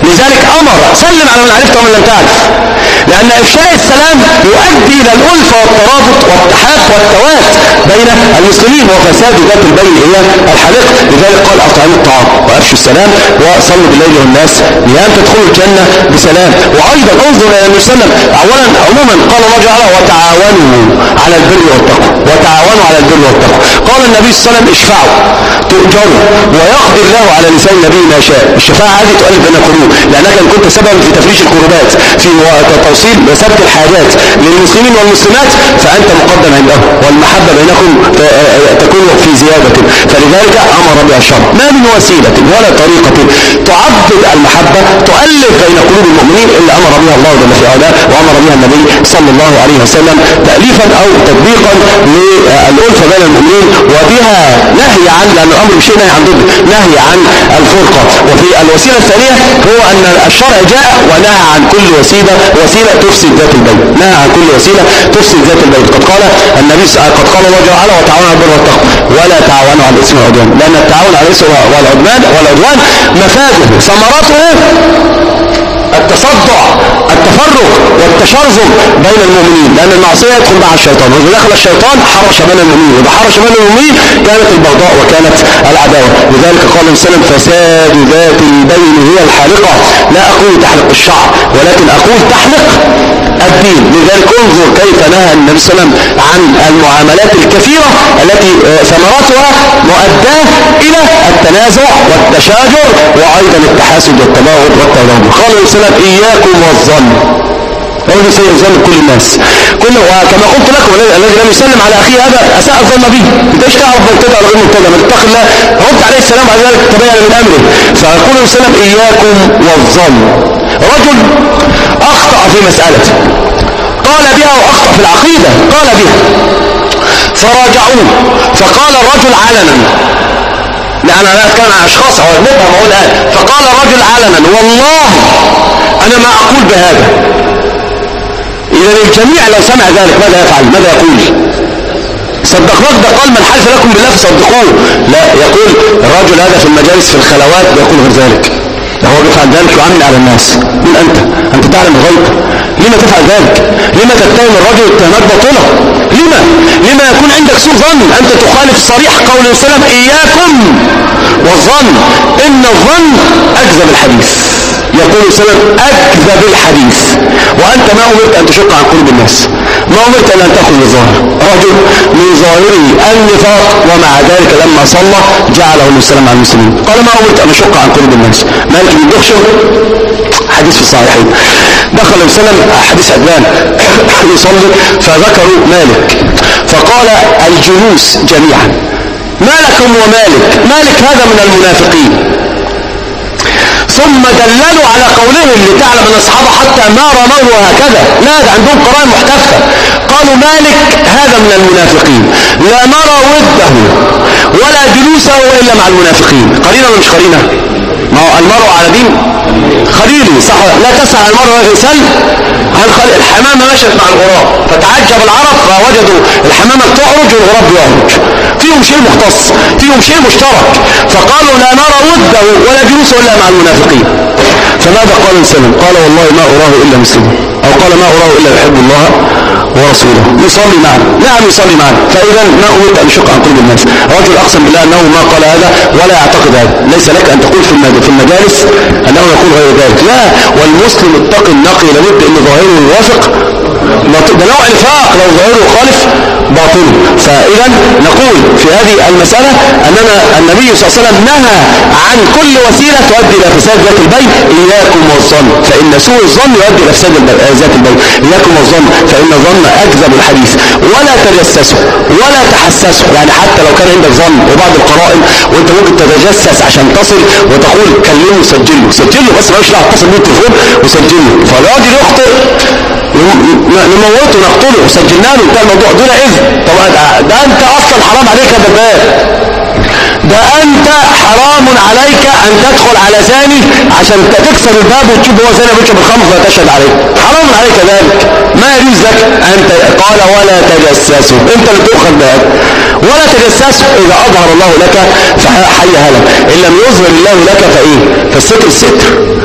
لذلك امر سلم على من عرفت ومن لم تعرف، لان افشاء السلام يؤدي الى الالفه والترابط والاتحاد والتوات بين المسلمين، وفساد ذات البين هي الحالقه. لذلك قال اطعموا الطعام وافشوا السلام وصلوا بالليل والناس نيام تدخلوا الجنه بسلام. وايضا انظر الى النبي صلى الله عليه وسلم، اولا عموما قال الله تعالى وتعاونوا على البر والتقوى، وتعاونوا على البر والتقوى. قال النبي صلى الله عليه وسلم اشفعوا تؤجروا ويقضي الله على لسان النبي ما شاء. الشفاعه هذه تؤلف بين القلوب، لانك ان كنت سببا في تفريج الكربات في توصيل وسد الحاجات للمسلمين والمسلمات فانت مقدم عنده، والمحبه بينكم تكون في زياده. فلذلك امر بها الشرع. ما من وسيله ولا طريقه تعضد المحبه تؤلف بين قلوب المؤمنين الا امر بها الله جل في علاه، وامر بها النبي صلى الله عليه وسلم تاليفا او تطبيقا للالفه بين المؤمنين، وبها نهي عن، لان الامر بشيء نهي عن ضد، نهي عن الفرقه. وفي الوسيله الثانيه هو ان الشرع جاء ونهى عن كل وسيله وسيله تفسد ذات البين، نهى عن كل وسيله تفسد ذات البين. قد قال النبي قد قال الله تعالى وتعاونوا على البر والتقوى ولا تعاونوا على الاثم والعدوان، لان التعاون على الاثم والعدوان والعدوان مفاده ثمرته التصدع التفرق والتشرذم بين المؤمنين، لان المعصيه يدخل مع الشيطان، واذا دخل الشيطان حرش بين المؤمنين، واذا حرش بين المؤمنين كانت البغضاء وكانت العداوه. لذلك قال النبي صلى الله عليه وسلم فساد ذات البين هي الحالقه، لا اقول تحلق الشعر ولكن اقول تحلق الدين. لذلك انظر كيف نهى النبي صلى الله عليه وسلم عن المعاملات الكثيره التي ثمرتها مؤداه الى التنازع والتشاجر وايضا التحاسد والتباغض والتدابر. قال النبي صلى الله عليه وسلم اياكم والظن، هذا سيء الظن كل الناس كله. وكما قلت لكم الذي لم يسلم على اخيه هذا اساء الظن به. انت ايش تعرف مبتدع ولا غير مبتدع؟ من اتق الله رد عليه السلام بعد ذلك تبين من امره. فيقول النبي صلى الله عليه وسلم اياكم والظن. رجل اخطا في مساله قال بها واخطا في العقيده قال بها فراجعوه، فقال الرجل علنا، لأن أنا أتكلم عن أشخاص عوالمتها بقول الآن، فقال الرجل علنا والله أنا ما أقول بهذا. إذا الجميع لو سمع ذلك ماذا يفعل؟ ماذا يقول؟ صدقناك، ده قال من حلف لكم بالله فصدقوه. لا، يقول الرجل هذا في المجالس في الخلوات يقول غير ذلك، هو بيفعل ذلك يعمل على الناس. من أنت؟ أنت تعلم الغيب، لما تفعل ذلك؟ لما تتهم الرجل اتهامات باطلة؟ لما؟ لما يكون عندك سوء ظن؟ أنت تخالف صريح قول السلام إياكم والظن، إن الظن أكذب الحديث. يقول السلام أكذب الحديث، وأنت ما أمرت أن تشق عن قلوب الناس، ما أمرت أن تأخذ الظاهر. رجل من ظاهره النفاق ومع ذلك لما صلى جعله السلام على المسلمين، قال ما أمرت أن أشق عن قلوب الناس. مالك بن دخشم حديث في الصحيحين، دخل السلام حديث عدلان يصلي فذكروا مالك فقال الجلوس جميعا ما لكم ومالك، مالك هذا من المنافقين. ثم دللوا على قولهم لتعلم ان اصحابه حتى ما رموه هكذا، لا ده عندهم قرائن محتفة. قالوا مالك هذا من المنافقين، لا نرى وده ولا جلوسه الا مع المنافقين. قرينه ولا مش قرينه؟ ما هو المرء على دين خليله، صح؟ لا تسأل المرء الانسان عن خليل. الحمامه مشت مع الغراب فتعجب العرب فوجدوا الحمامه تعرج والغراب يعرج، فيهم شيء مختص، فيهم شيء مشترك، فقالوا لا نرى وده ولا جلوسه الا مع المنافقين. فماذا قال السلام؟ قال والله ما اراه الا مسلما، او قال ما اراه الا يحب الله ورسوله، يصلي معنا. نعم يصلي معنا. فاذا ما امرت ان اشق عن قلوب الناس. رجل اقسم بالله انه ما قال هذا ولا يعتقد هذا. ليس لك ان تقول في المجالس انه يقول غير ذلك، لا. والمسلم التقي النقي لابد ان ظاهره يوافق، ده نوع نفاق لو ظاهره يخالف باطنه. فاذا نقول في هذه المساله اننا النبي صلى الله عليه وسلم نهى عن كل وسيله تؤدي الى فساد ذات البين. اياكم والظن فان سوء الظن يؤدي الى فساد ذات البين. اياكم والظن فان الظن اكذب الحديث. ولا تجسسوا ولا تحسسوا، يعني حتى لو كان عندك ظن وبعض القرائن وانت ممكن تتجسس عشان تصل وتقول كلمه سجله سجله بس مالوش دعوه، اتصل بيه التليفون وسجله. فالراجل يخطئ نموته نقتله وسجلنا له بتاع الموضوع دون اذن. طبعا ده انت اصلا حرام عليك يا باب، ده انت حرام عليك ان تدخل على زاني عشان تكسر الباب وتشوف هو زاني بيشرب الخمر فتشهد عليه، حرام عليك ذلك، ما يجوز لك. انت قال ولا تجسسوا، انت اللي تؤخذ بهذا. ولا تجسسوا، اذا اظهر الله لك فحيها لك، ان لم يظهر الله لك فايه؟ فالستر الستر.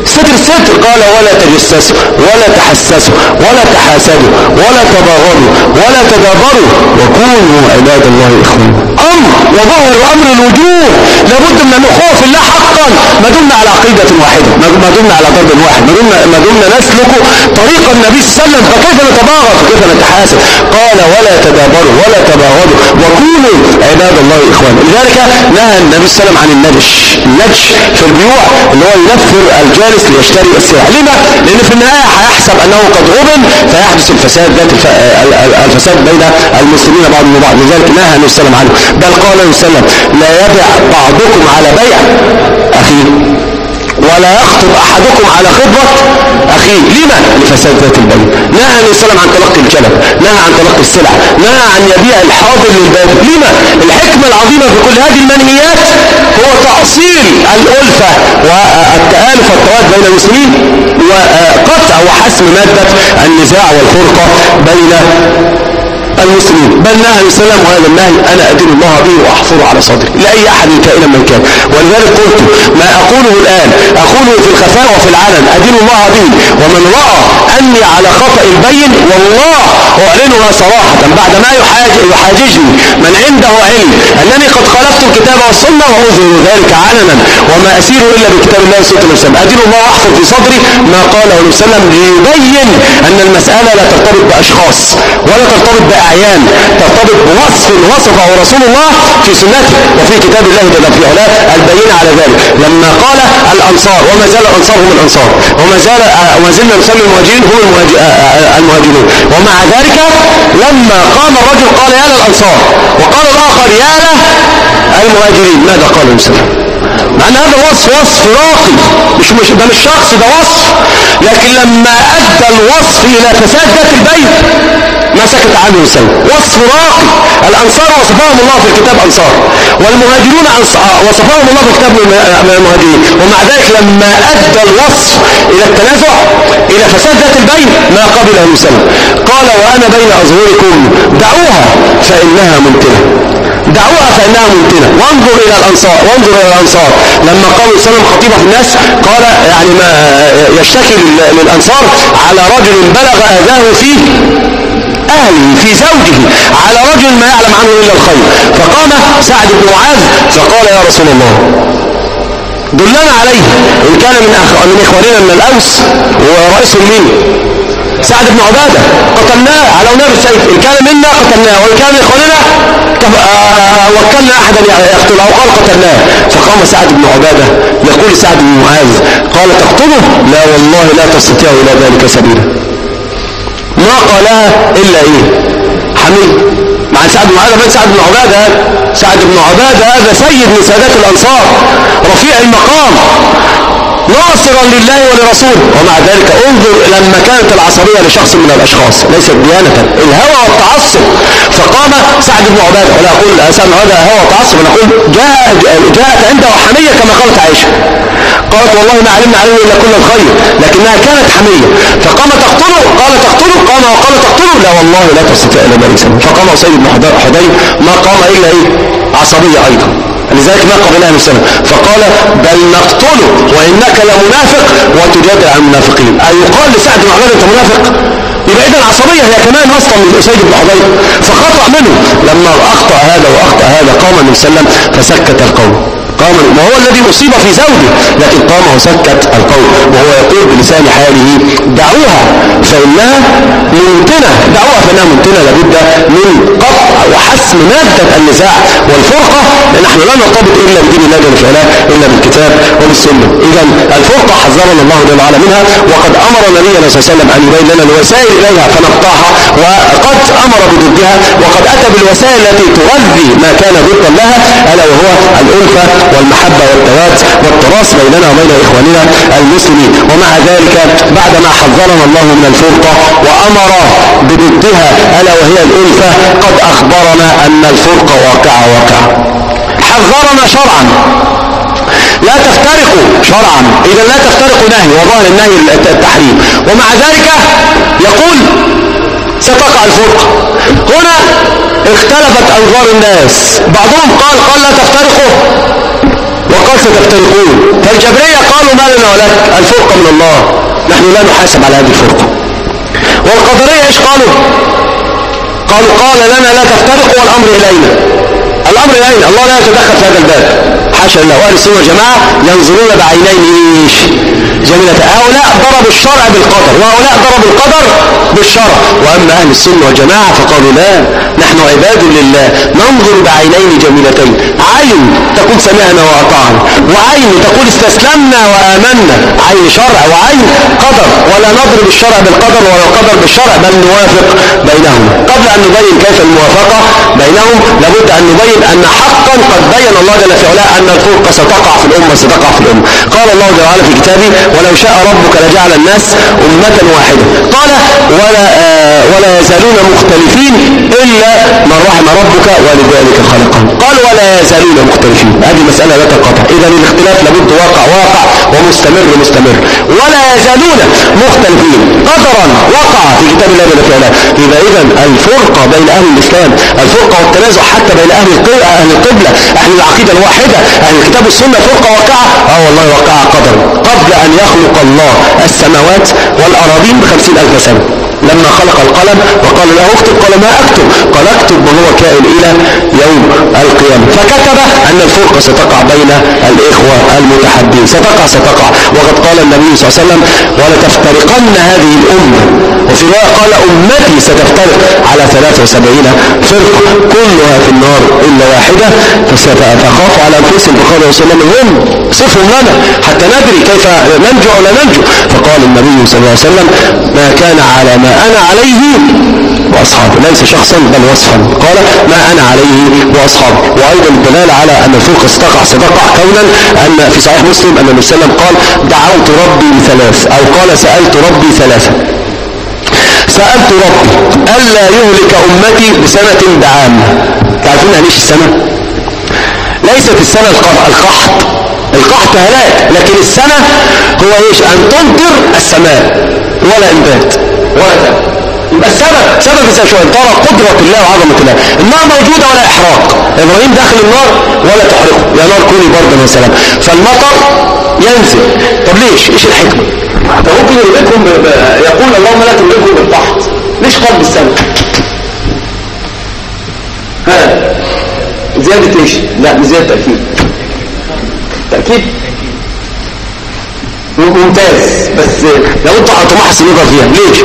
ستر ستر. قال ولا تجسسوا ولا تحسسوا ولا تحاسدوا ولا تباغضوا ولا تدابروا وكونوا عباد الله إخوانا. أمر وظهر أمر الوجوه، لابد من الأخوة في الله حقا ما دمنا على عقيدة واحدة، ما دمنا على ضرب واحد، ما دمنا, ما دمنا نسلك طريق النبي صلى الله عليه وسلم. فكيف نتباغض وكيف نتحاسد؟ قال ولا تدابروا ولا تباغضوا وكونوا عباد الله إخوانا. لذلك نهى النبي صلى الله عليه وسلم عن النبش. النبش في البيوع اللي هو ينفر الجالس ليشتري السلع. لما؟ لأن في النهاية هيحسب أنه قد غبن فيحدث الفساد ذات الفساد بين المسلمين بعضهم وبعض. لذلك نهى النبي صلى الله عليه وسلم عنه. بل قال النبي صلى الله عليه وسلم لا يبع بعضكم على بيع أخيه ولا يخطب أحدكم على خطبة أخيه. لما؟ لفساد ذات البين. نهى النبي صلى الله عليه وسلم عن تلقي الكلام، نهى عن تلقي السلع، نهى عن يبيع الحاضر للبادئ. لما؟ الحكمة العظيمة في كل هذه المنهيات هو تأصيل الألفة والتآلف والتواد بين المسلمين وقطع وحسم مادة النزاع والفرقة بين المسلمين. بل نهى النبي صلى الله عليه وسلم وهذا النهي انا ادين الله به واحفظه على صدري لاي احد كائنا من كان. ولذلك قلت ما اقوله الان اقوله في الخفاء وفي العلن ادين الله به، ومن راى اني على خطأ البين والله اعلنها صراحة بعد ما يحاججني من عنده علم انني قد خالفت الكتاب والسنة واظهر ذلك علنا وما اسير الا بكتاب الله وسنة الرسول. ادين الله واحفظ في صدري ما قاله النبي صلى الله عليه وسلم ليبين ان المسألة لا ترتبط باشخاص ولا ترتبط بأعيان، ترتبط بوصف وصفه رسول الله في سنته وفي كتاب الله جل في علاه البينة على ذلك. لما قال الأنصار وما زال الأنصار هم الأنصار وما زال وما زلنا نسمي المهاجرين هم المهاجرين، ومع ذلك لما قام الرجل قال يا للأنصار وقال الآخر يا للمهاجرين. ماذا قال النبي صلى الله عليه وسلم؟ مع أن هذا وصف وصف راقي، مش مش ده مش شخص، ده وصف. لكن لما أدى الوصف إلى فساد ذات البيت ما سكت عنه السلام. وصف راقي. الأنصار وصفهم الله في الكتاب أنصار، والمهاجرون وصفهم الله في الكتاب المهاجرين، ومع ذلك لما أدى الوصف إلى التنازع إلى فساد ذات البيت ما قبله السلام. قال وأنا بين أظهركم دعوها فإنها منتنة، دعوها فإنها منتنة. وانظر إلى الأنصار، وانظر إلى الأنصار لما قال السلام خطيبة في الناس قال يعني ما يشتكي للأنصار على رجل بلغ أذاه فيه أهله في زوجه، على رجل ما يعلم عنه إلا الخير. فقام سعد بن معاذ فقال يا رسول الله دلنا عليه إن كان من, أخ... من إخواننا من الأوس ورئيسهم مين؟ سعد بن عبادة قتلناه على نار السيف، إن كان منا قتلناه وإن كان من إخواننا آه وكلنا أحدا يقتله أو قال قتلناه. فقام سعد بن عبادة يقول سعد بن معاذ قال تقتله؟ لا والله لا تستطيع إلى ذلك سبيلا. ما قالها إلا إيه؟ حميد. مع سعد بن عبادة سعد بن عبادة سعد بن عبادة هذا سيد من سادات الأنصار رفيع المقام ناصرا لله ولرسوله، ومع ذلك انظر لما كانت العصبية لشخص من الأشخاص ليست ديانة، الهوى والتعصب. فقام سعد بن عبادة، ولا أقول سعد بن عبادة هوى وتعصب، أنا أقول جاء جاءت عنده حمية كما قالت عائشة، قالت والله ما علمنا عليه إلا كل الخير، لكنها كانت حمية. فقام تقتله، قال تقتله، قام وقال تقتله، لا والله لا تستطيع إلا ذلك. فقام أسيد بن حضير ما قام إلا إيه؟ عصبية أيضا، لذلك ما قبلها من سنة. فقال بل نقتله وإنك لمنافق وتجادل عن المنافقين. أي يقال لسعد بن عبادة أنت منافق؟ يبقى إذن عصبية هي كمان وسطا من أسيد بن حضير. فخطأ منه لما أخطأ هذا وأخطأ هذا قام النبي صلى الله عليه وسلم فسكت القوم. قام وهو الذي أصيب في زوجه، لكن قام وسكت القوم وهو يقول بلسان حاله دعوها فإنها منتنة، دعوها فإنها منتنة. لابد من قطع وحسم مادة النزاع والفرقة، لأن نحن لا نرتبط إلا بدين الله جل وعلا إلا بالكتاب وبالسنة. إذا الفرقة حذرنا الله جل وعلا منها، وقد أمر نبينا صلى الله عليه وسلم أن يبين لنا الوسائل إليها فنقطعها، وقد أمر بضدها، وقد أتى بالوسائل التي تغذي ما كان ضدا لها، ألا وهو الألفة والمحبة والتواد والتراص بيننا وبين إخواننا المسلمين. ومع ذلك بعدما حذرنا الله من الفرقة وأمر بضدها ألا وهي الألفة قد أخبرنا أن الفرقة واقعة واقعة. حذرنا شرعا لا تفترقوا شرعا، إذا لا تفترقوا نهي وظاهر النهي التحريم، ومع ذلك يقول ستقع الفرقة. هنا اختلفت أنظار الناس، بعضهم قال قال لا تفترقوا وقال ستفترقون. فالجبرية قالوا ما لنا ولك، الفرقة من الله، نحن لا نحاسب على هذه الفرقة. والقدرية ايش قالوا؟ قالوا قال لنا لا تفترقوا والامر الينا. الامر الينا، الله لا يتدخل في هذا الباب، حاشا لله. واهل السنه والجماعه ينظرون بعينين ايش؟ جميلة. هؤلاء ضربوا الشرع بالقدر وهؤلاء ضربوا القدر بالشرع. واما اهل السنه والجماعه فقالوا لا، نحن عباد لله ننظر بعينين جميلتين، عين تقول سمعنا واطعنا، وعين تقول استسلمنا وامنا، عين شرع وعين قدر. ولا نضرب الشرع بالقدر ولا القدر بالشرع، بل نوافق بينهما. قبل ان نبين كيف الموافقه بينهم لابد ان نبين ان حقا قد بين الله جل في علاه ان الفرقه ستقع في الامه ستقع في الامه. قال الله جل وعلا في كتابه ولو شاء ربك لجعل الناس امه واحده. قال ولا آه ولا يزالون مختلفين الا من رحم ربك ولذلك خلقهم. قال ولا يزالون مختلفين، هذه مساله لا تنقطع، اذا الاختلاف لابد واقع واقع ومستمر مستمر. ولا يزالون مختلفين قدرا وقع في كتاب الله جل في علاه. اذا اذا الفرقه بين اهل الاسلام، الفرقه والتنازع حتى بين اهل اهل القبله، اهل العقيده الواحده، اهل الكتاب والسنه، فرقه واقعه. اه والله وقع قدر قبل ان يخلق الله السماوات والاراضين بخمسين الف سنه. لما خلق القلم وقال له اكتب، قال ما اكتب، قال اكتب ما هو كائن الى يوم القيامه. فكتب ان الفرقه ستقع بين الاخوه المتحدين، ستقع ستقع. وقد قال النبي صلى الله عليه وسلم ولتفترقن هذه الامه، وفي روايه قال امتي ستفترق على ثلاث وسبعين فرقه كلها في النار الا واحده. فخافوا على انفسهم فقال رسول الله هم صفهم لنا حتى ندري كيف ننجو ولا ننجو. فقال النبي صلى الله عليه وسلم ما كان على ما انا عليه واصحابي، ليس شخصا بل وصفا، قال ما انا عليه واصحابي. وايضا الدلاله على ان الفرقه ستقع ستقع كونا ان في صحيح مسلم ان النبي صلى الله عليه وسلم قال دعوت ربي بثلاث، او قال سالت ربي ثلاثه. سالت ربي الا يهلك امتي بسنه بعام. تعرفون يعني ايش السنه؟ ليست السنه القحط، القحط هلاك، لكن السنه هو ايش؟ ان تمطر السماء ولا انبات ولا دم. يبقى السبب سبب السنة ترى قدرة الله وعظمة الله. النار موجودة ولا إحراق، إبراهيم داخل النار ولا تحرقه، يا نار كوني بردا وسلام. فالمطر ينزل. طب ليش؟ ايش الحكمة؟ ده ممكن يربكم ب... يقول اللهم لا تربكم بالقحط، ليش قلب السنة؟ ها زيادة ايش؟ لا زيادة تأكيد. تأكيد ممتاز، بس لو انت هتمحص النظر فيها ليش؟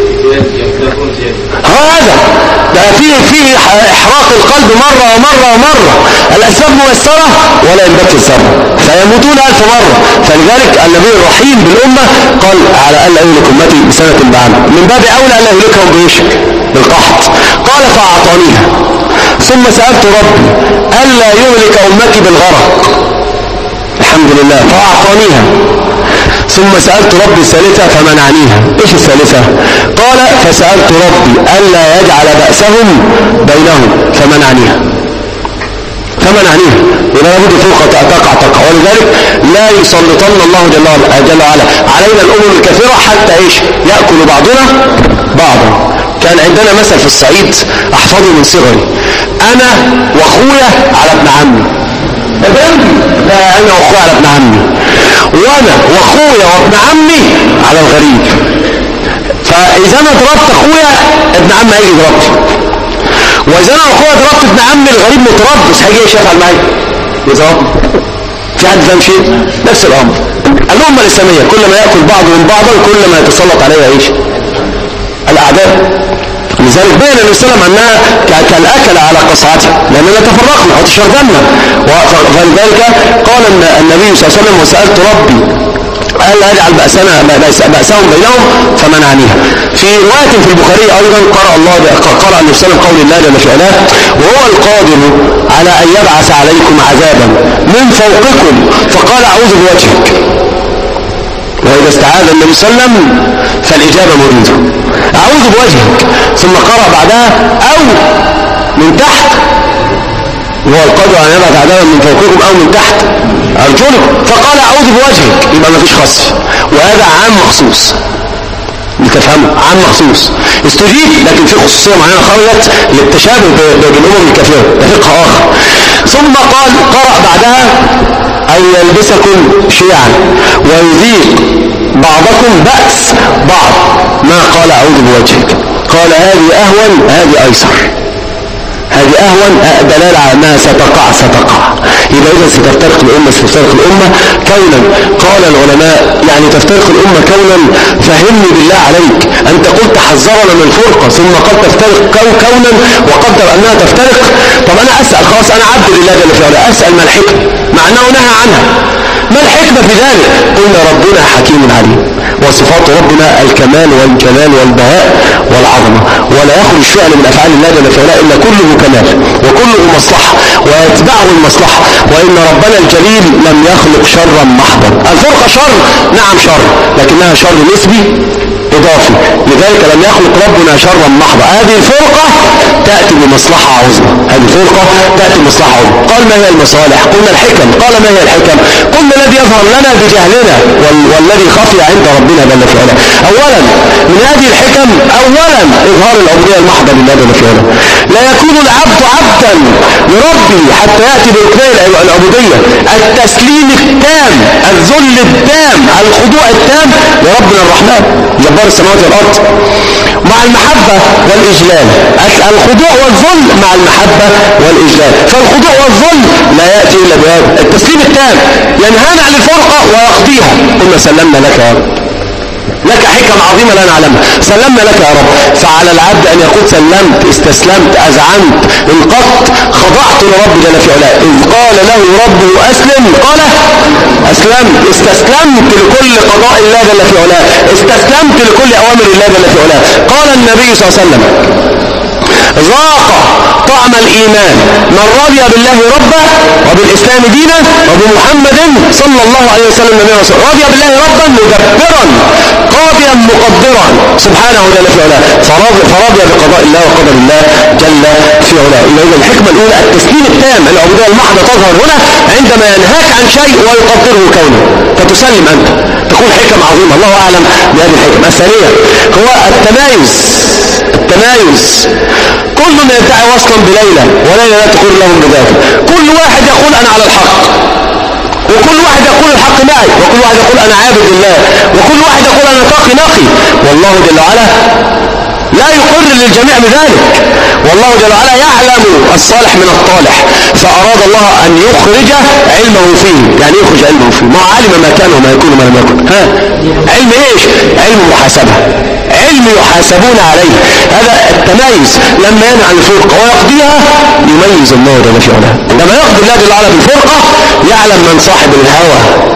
هذا ده فيه فيه احراق القلب مرة ومرة ومرة، الاسباب مؤثرة ولا ينبت الثمر، فيموتون الف مرة. فلذلك النبي الرحيم بالامة قال على الا يهلك امتي بسنة بعام، من باب اولى الا يهلكهم بايش؟ بالقحط. قال فاعطانيها. ثم سألت ربي الا يهلك امتي بالغرق، الحمد لله فاعطانيها. ثم سألت ربي الثالثة فمنعنيها. ايش الثالثة؟ قال فسألت ربي ألا يجعل بأسهم بينهم فمنعنيها فمنعنيها. ولا يبدو فوق تقع تقع. ولذلك لا يسلطن الله جل وعلا علينا الأمم الكثيرة حتى ايش؟ يأكل بعضنا بعضا. كان عندنا مثل في الصعيد احفظه من صغري، انا واخويا على ابن عمي. لا انا واخويا على ابن عمي، وانا واخويا وابن عمي على الغريب. فاذا انا ضربت اخويا ابن عمي هيجي يضربني، واذا انا واخويا ضربت ابن عمي الغريب متربص هيجي يشفع معايا يضربني. في حد فاهم شيء؟ نفس الامر. الامه الاسلاميه كل ما ياكل بعضهم بعضا كل ما يتسلط عليها ايش؟ الاعداء. لذلك بين النبي صلى الله عليه وسلم انها كالاكل على قصعتها، لاننا تفرقنا وتشردنا. فلذلك قال النبي صلى الله عليه وسلم وسالت ربي الا يجعل بأسنا بأسهم بينهم فمنعنيها. في روايه في البخاري ايضا قرأ الله قرأ النبي صلى الله عليه وسلم قول الله جل في علاه وهو القادر على ان يبعث عليكم عذابا من فوقكم فقال اعوذ بوجهك. وإذا استعاذ النبي صلى الله عليه وسلم فالإجابة مريدة، أعوذ بوجهك. ثم قرأ بعدها أو من تحت، وهو القادر أن يبعث عذابا من فوقكم أو من تحت أرجلكم، فقال أعوذ بوجهك. يبقى ما فيش خصف، وهذا عام مخصوص تفهموا عام مخصوص استجيب، لكن في خصوصية معينة خرجت للتشابه بالأمم الكافرة، ده فقه آخر. ثم قال قرأ بعدها أن يلبسكم شيعا ويذيق بعضكم بأس بعض، ما قال أعوذ بوجهك، قال هذه أهون هذه أيسر، هذه أهون دلالة على أنها ستقع ستقع يبقى إذا ستفترق الأمة ستفترق الأمة كونا. قال العلماء يعني تفترق الأمة كونا، فهمني بالله عليك، أنت قلت حذرنا من الفرقة ثم قد تفترق كو كونا وقدر أنها تفترق. طب أنا أسأل خلاص، أنا عبد لله جل في علاه، أسأل ما الحكمة مع أنه نهى عنها، ما الحكمة في ذلك؟ قلنا ربنا حكيم عليم، وصفات ربنا الكمال والجلال والبهاء والعظمة، ولا يخرج فعل من أفعال الله جل في علاه إلا كله كمال وكله مصلحة ويتبعه المصلحة، وإن ربنا الجليل لم يخلق شرا محضا. الفرقة شر، نعم شر، لكنها شر نسبي إضافي، لذلك لم يخلق ربنا شرا محضا. هذه الفرقة تأتي بمصلحة عظمى، هذه الفرقة تأتي بمصلحة عظمى. قال ما هي المصالح؟ قلنا الحكم. قال ما هي الحكم؟ قلنا الذي يظهر لنا بجهلنا والذي خفي عند ربنا جل في علاه. أولا من هذه الحكم، أولا إظهار العبودية المحضة لله جل في علاه. لا يكون العبد عبدا لربه حتى يأتي بركنين العبودية، التسليم التام، الذل التام، الخضوع التام لربنا الرحمن جبار السماوات والأرض، مع المحبة والإجلال. الخضوع والذل مع المحبة والإجلال، فالخضوع والذل لا يأتي إلا بهذا التسليم التام، ينهانا عن الفرقة ويقضيها. قلنا سلمنا لك يا رب، لك حكم عظيمة لا نعلمها، سلمنا لك يا رب. فعلى العبد أن يقول سلمت، استسلمت، أذعنت، انقضت، خضعت لرب جل في علاه. إذ قال له ربه أسلم قال أسلمت، استسلمت لكل قضاء الله جل في علاه، استسلمت لكل أوامر الله جل في علاه. قال النبي صلى الله عليه وسلم ذاق طعم الإيمان من رضي بالله ربا وبالإسلام دينا وبمحمد صلى الله عليه وسلم نبيا ورسولا. رضي بالله ربا مدبرا قاضيا مقدرا سبحانه جل في علاه، فرضي بقضاء الله وقدر الله جل في علاه. إذا الحكمة الأولى التسليم التام، العبودية المحضة تظهر هنا عندما ينهاك عن شيء ويقدره كونه فتسلم أنت، تكون حكم عظيمة الله أعلم بهذه الحكمة. الثانية هو التمايز، التمايز كل من يدعي وصلا بليلى وليلى لا تقول لهم بذلك، كل واحد يقول أنا على الحق، وكل واحد يقول الحق معي، وكل واحد يقول أنا عابد الله، وكل واحد يقول أنا تقي نقي، والله جل وعلا لا يقر للجميع بذلك، والله جل وعلا يعلم الصالح من الطالح، فأراد الله أن يخرج علمه فيه. يعني يخرج علمه فيه، ما علم ما كان وما يكون وما لم يكن. ها علم ايش؟ علم محاسبة، علم يحاسبون عليه. هذا التميز لما ينهى عن الفرقة ويقضيها يميز الله جل في علاه. لما يقضي الله جل وعلا بالفرقة يعلم من صاحب الهوى،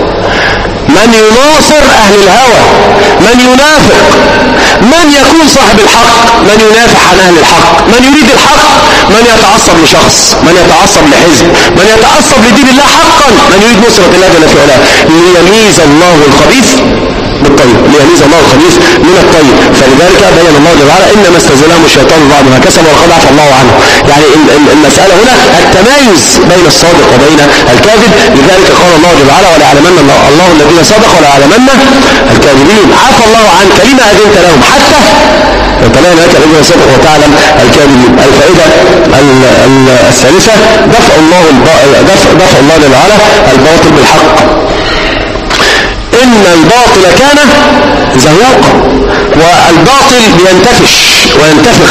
من يناصر أهل الهوى، من ينافق، من يكون صاحب الحق، من ينافح عن أهل الحق، من يريد الحق، من يتعصب لشخص، من يتعصب لحزب، من يتعصب لدين الله حقا، من يريد نصرة الله جل في علاه. ليميز الله الخبيث بالطيب، ليميز الله الخبيث من الطيب. فلذلك بين الله جل وعلا إنما استزلهم الشيطان بعد ما كسبوا وقد عفى الله عنه. يعني المسألة هنا التمايز بين الصادق وبين الكاذب. لذلك قال الله جل وعلا وليعلمن الله الذين صدقوا وليعلمن الكاذبين. عفى الله عنك لما أذنت لهم حتى وتبين لك الذين صدقوا وتعلم الكاذبين. الفائدة الثالثة دفع الله دفع, دفع الله جل وعلا الباطل بالحق. إن الباطل كان زهوقا، والباطل ينتفش وينتفخ،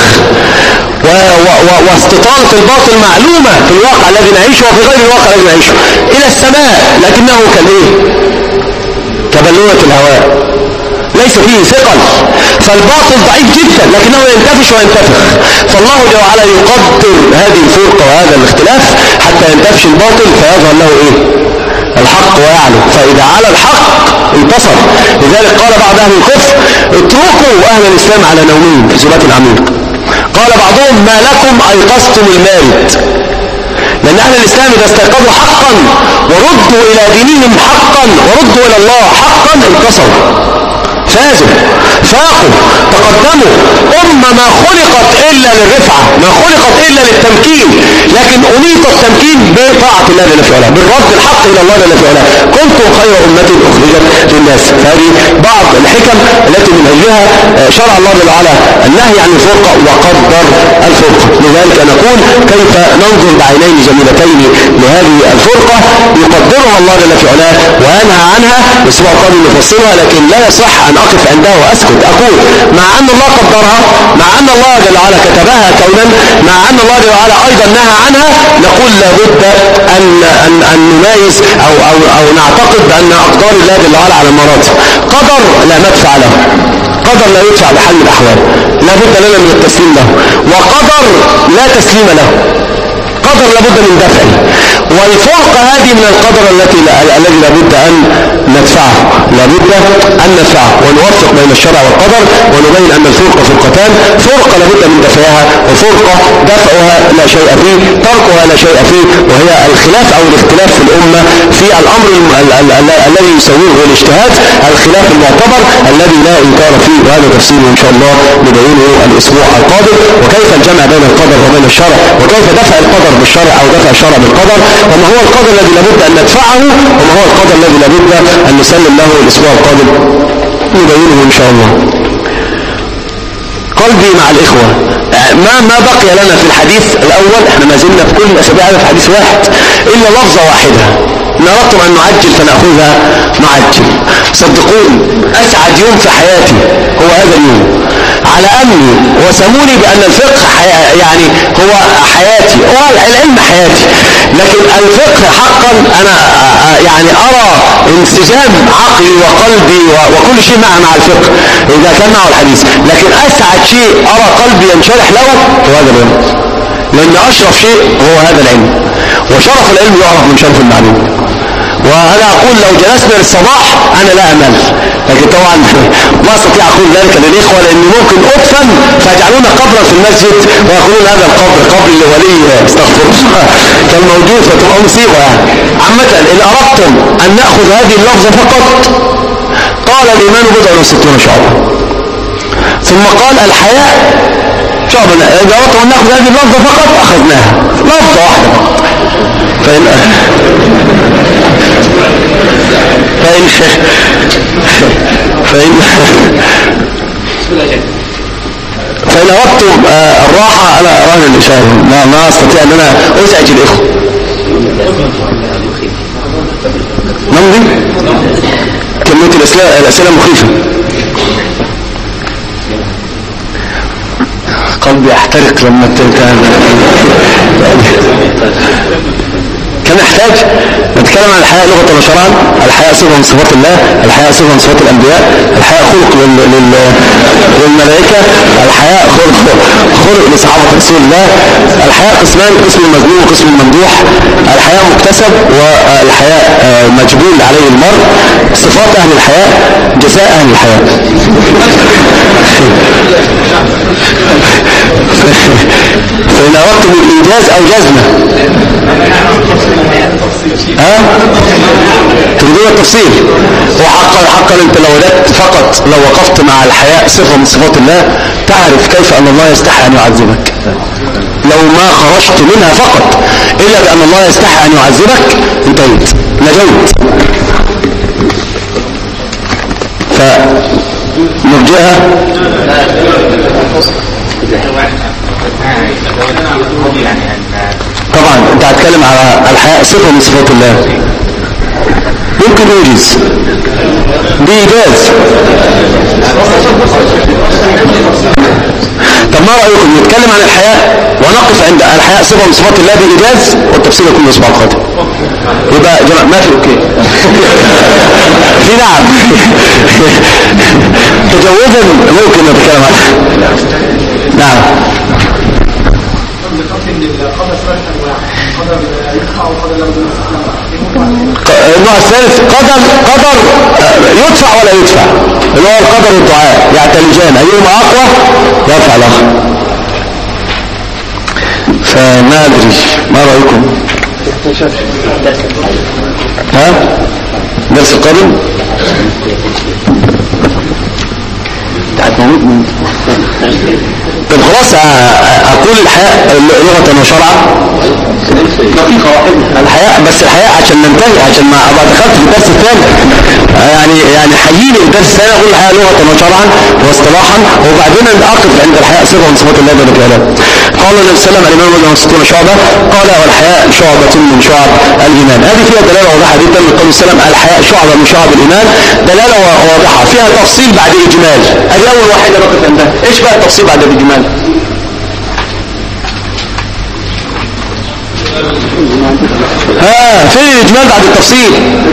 واستطالة الباطل معلومة في الواقع الذي نعيشه وفي غير الواقع الذي نعيشه إلى السماء، لكنه كالإيه؟ كبلونة الهواء ليس فيه ثقل، فالباطل ضعيف جدا لكنه ينتفش وينتفخ. فالله جل وعلا يقدر هذه الفرقة وهذا الاختلاف حتى ينتفش الباطل فيظهر له إيه؟ الحق ويعلو، فإذا على الحق انتصر. لذلك قال بعض أهل الكفر اتركوا أهل الإسلام على نومهم في سورة العميق. قال بعضهم ما لكم أيقظتم المارد، لأن أهل الإسلام إذا استيقظوا حقا وردوا إلى دينهم حقا وردوا إلى الله حقا انتصروا. فازوا فاقوا تقدموا. أمة ما خلقت إلا للرفعة، ما خلقت إلا للتمكين، لكن أنيط التمكين بطاعة الله جل وعلا، بالرد الحق إلى الله جل وعلا. كنتم خير أمة أخرجت للناس. فهذه بعض الحكم التي من أجلها شرع الله جل وعلا النهي عن الفرقة وقدر الفرقة. لذلك نقول كيف ننظر بعينين جميلتين لهذه الفرقة يقدرها الله جل وعلا وينهى عنها. الأسبوع القادم نفصلها، لكن لا يصح أن أقف عندها وأسكت. أقول مع أن الله قدرها، مع أن الله جل وعلا كتبها كونا، مع أن الله جل وعلا أيضا نهى عنها، نقول لابد أن أن أن نميز أو أو أو نعتقد بأن أقدار الله جل وعلا على مراتب. قدر لا مدفع له، قدر لا يدفع بحال الأحوال، لابد لنا من التسليم له. وقدر لا تسليم له، قدر لابد من دفعه. والفرقة هذه من القدر التي الذي لابد أن ندفعه، لابد أن ندفعه ونوفق بين الشرع والقدر، ونبين أن الفرقة فرقتان، فرقة لابد من دفعها، وفرقة دفعها لا شيء فيه، تركها لا شيء فيه، وهي الخلاف أو الاختلاف في الأمة في الأمر الذي يسويه الاجتهاد، الخلاف المعتبر الذي لا إنكار فيه. وهذا تفسيره إن شاء الله نبينه الأسبوع القادم، وكيف الجمع بين القدر وبين الشرع، وكيف دفع القدر بالشرع أو دفع الشرع بالقدر، وما هو القدر الذي لابد أن ندفعه، وما هو القدر الذي لابد أن نسلم له الأسبوع القادم نبينه إن شاء الله. قلبي مع الإخوة، ما ما بقي لنا في الحديث الأول، احنا ما زلنا في كل الأسابيع في حديث واحد إلا لفظة واحدة، إن أردتم أن نعجل فنأخذها نعجل. صدقوني أسعد يوم في حياتي هو هذا اليوم، على أمني وسموني بأن الفقه يعني هو حياتي، هو العلم حياتي، لكن الفقه حقا أنا يعني أرى انسجام عقلي وقلبي وكل شيء مع مع الفقه إذا كان معه الحديث. لكن أسعد شيء أرى قلبي ينشرح له هو هذا العلم، لأن أشرف شيء هو هذا العلم، وشرف العلم يعرف من شرف المعلوم. وأنا أقول لو جلسنا للصباح أنا لا أمل، لكن طبعا ما أستطيع أقول ذلك للإخوة، لأني ممكن أدفن فيجعلون قبرا في المسجد ويقولون هذا القبر قبر لولي استغفر الله كان موجود، فتبقى مصيبة يعني. عامة إن أردتم أن نأخذ هذه اللفظة فقط، قال الإيمان بضع وستون شعبة، ثم قال الحياء شعبة. إذا أردتم أن نأخذ هذه اللفظة فقط أخذناها لفظة واحدة فقط. فإن فإن فإن فإن أردتم الراحة أنا أراها الإشارة، ما ما أستطيع أن أنا أزعج الإخوة. نمضي كمية الأسئلة مخيفة، قلبي يحترق لما كان كان يحتاج نتكلم عن الحياء لغة وشرعا. الحياء صفة من صفات الله، الحياء صفة من صفات الأنبياء، الحياء خلق للملائكة، الحياء خلق خلق لصحابة رسول الله. الحياء قسمان، قسم المذموم وقسم الممدوح. الحياء مكتسب والحياء مجبول عليه المرء. صفات أهل الحياء، جزاء أهل الحياء. فإن أردتم الإنجاز أو جزمة ها تريدون التفصيل. وحقا حقا انت لو وجدت فقط لو وقفت مع الحياء صفة من صفات الله تعرف كيف أن الله يستحي أن يعذبك. لو ما خرجت منها فقط إلا بأن الله يستحي أن يعذبك انتهيت نجوت. فنرجئها طبعا انت هتكلم على الحياء صفة من صفات الله ممكن يوجز بإيجاز. طب ما رأيكم نتكلم عن الحياء ونقف عند الحياء صفة من صفات الله بإيجاز والتفسير يكون الأسبوع القادم. يبقى جماعة ما في اوكي في نعم تجوزا ممكن نتكلم عنه. نعم النوع الثالث قدر قدر يدفع ولا يدفع، اللي هو القدر والدعاء يعتلجان ايهما اقوى يدفع الاخر. فما ادري ما رايكم؟ ها درس القادم موجود. طب خلاص اقول الحياء لغة وشرعا دقيقة واحدة الحياء، بس الحياء عشان ننتهي، عشان ما ابقى دخلت في الدرس الثاني يعني يعني حييني الدرس الثاني اقول الحياء لغة وشرعا واصطلاحا، وبعدين اقف عند الحياء صفة من صفات الله جل وعلا. قال النبي صلى الله عليه وسلم الإيمان بضع وستون شعبة، قال والحياء شعبة من شعب الإيمان. هذه فيها دلالة واضحة جدا من قول السلام الحياء شعبة من شعب الإيمان، دلالة واضحة فيها تفصيل بعد إجمال. هذه أول واحدة نقف عندها. إيش بقى التفصيل بعد الإجمال؟ ها فين الإجمال بعد التفصيل؟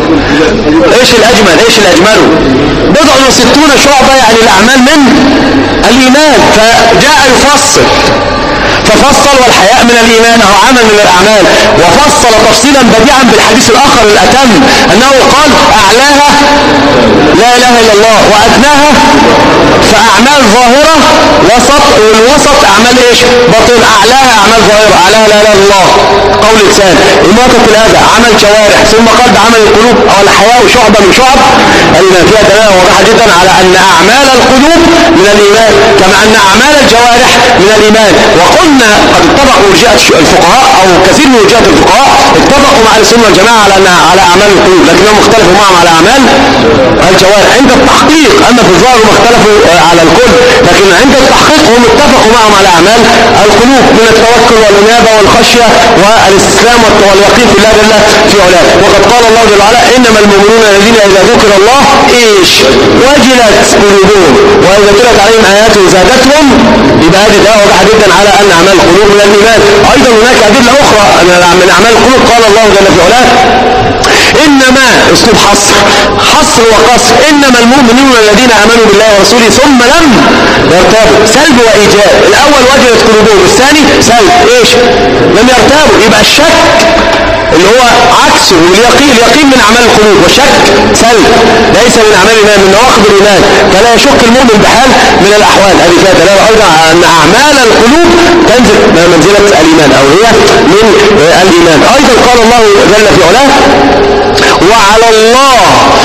إيش الأجمل؟ إيش الأجمل؟ بضع وستون شعبة يعني الأعمال من الإيمان، فجاء يفصل ففصل والحياء من الإيمان أو عمل من الأعمال، وفصل تفصيلا بديعا بالحديث الآخر الأتم أنه قال أعلاها لا إله إلا الله وأدناها فأعمال ظاهرة وسط، والوسط أعمال إيش؟ باطن. أعلاها أعمال ظاهرة، أعلاها لا إله إلا الله قول لسان، إماطة الأذى عمل جوارح، ثم قال بعمل القلوب أو الحياء شعبة من شعب الإيمان. فيها دلالة واضحة جدا على أن أعمال القلوب من الإيمان كما أن أعمال الجوارح من الإيمان. وقلنا قد اتفقوا وجهة الفقهاء أو كثير من وجهات الفقهاء اتفقوا مع السنة والجماعة على أنها على أعمال القلوب، لكنهم اختلفوا معهم على أعمال الجوارح عند التحقيق. أما في الظاهر هم اختلفوا على الكل، لكن عند التحقيق هم اتفقوا معهم على أعمال القلوب من التوكل والإنابة والخشية والاستسلام واليقين في الله جل في علاه. وقد قال الله جل وعلا إنما المؤمنون الذين إذا ذكر الله إيش وجلت قلوبهم وإذا تلت عليهم آياته زادتهم. يبقى هذه دعوة واضحة جدا على أن أعمال القلوب من الإيمان. أيضا هناك أدلة أخرى من أعمال القلوب. قال الله جل في علاه إنما اسلوب حصر حصر وقصر إنما المؤمنون الذين آمنوا بالله ورسوله ثم لم يرتابوا. سلب وإيجاب، الأول وجلت قلوبهم، الثاني سلب إيش لم يرتابوا. يبقى الشك اللي هو عكسه واليقين، اليقين من أعمال القلوب والشك سلب ليس من أعمال الإيمان، من نواقض الإيمان، فلا يشك المؤمن بحال من الأحوال. هذه فيها دلالة أيضا أن أعمال القلوب تنزل منزلة الإيمان أو هي من الإيمان. أيضا قال الله جل في علاه وعلى الله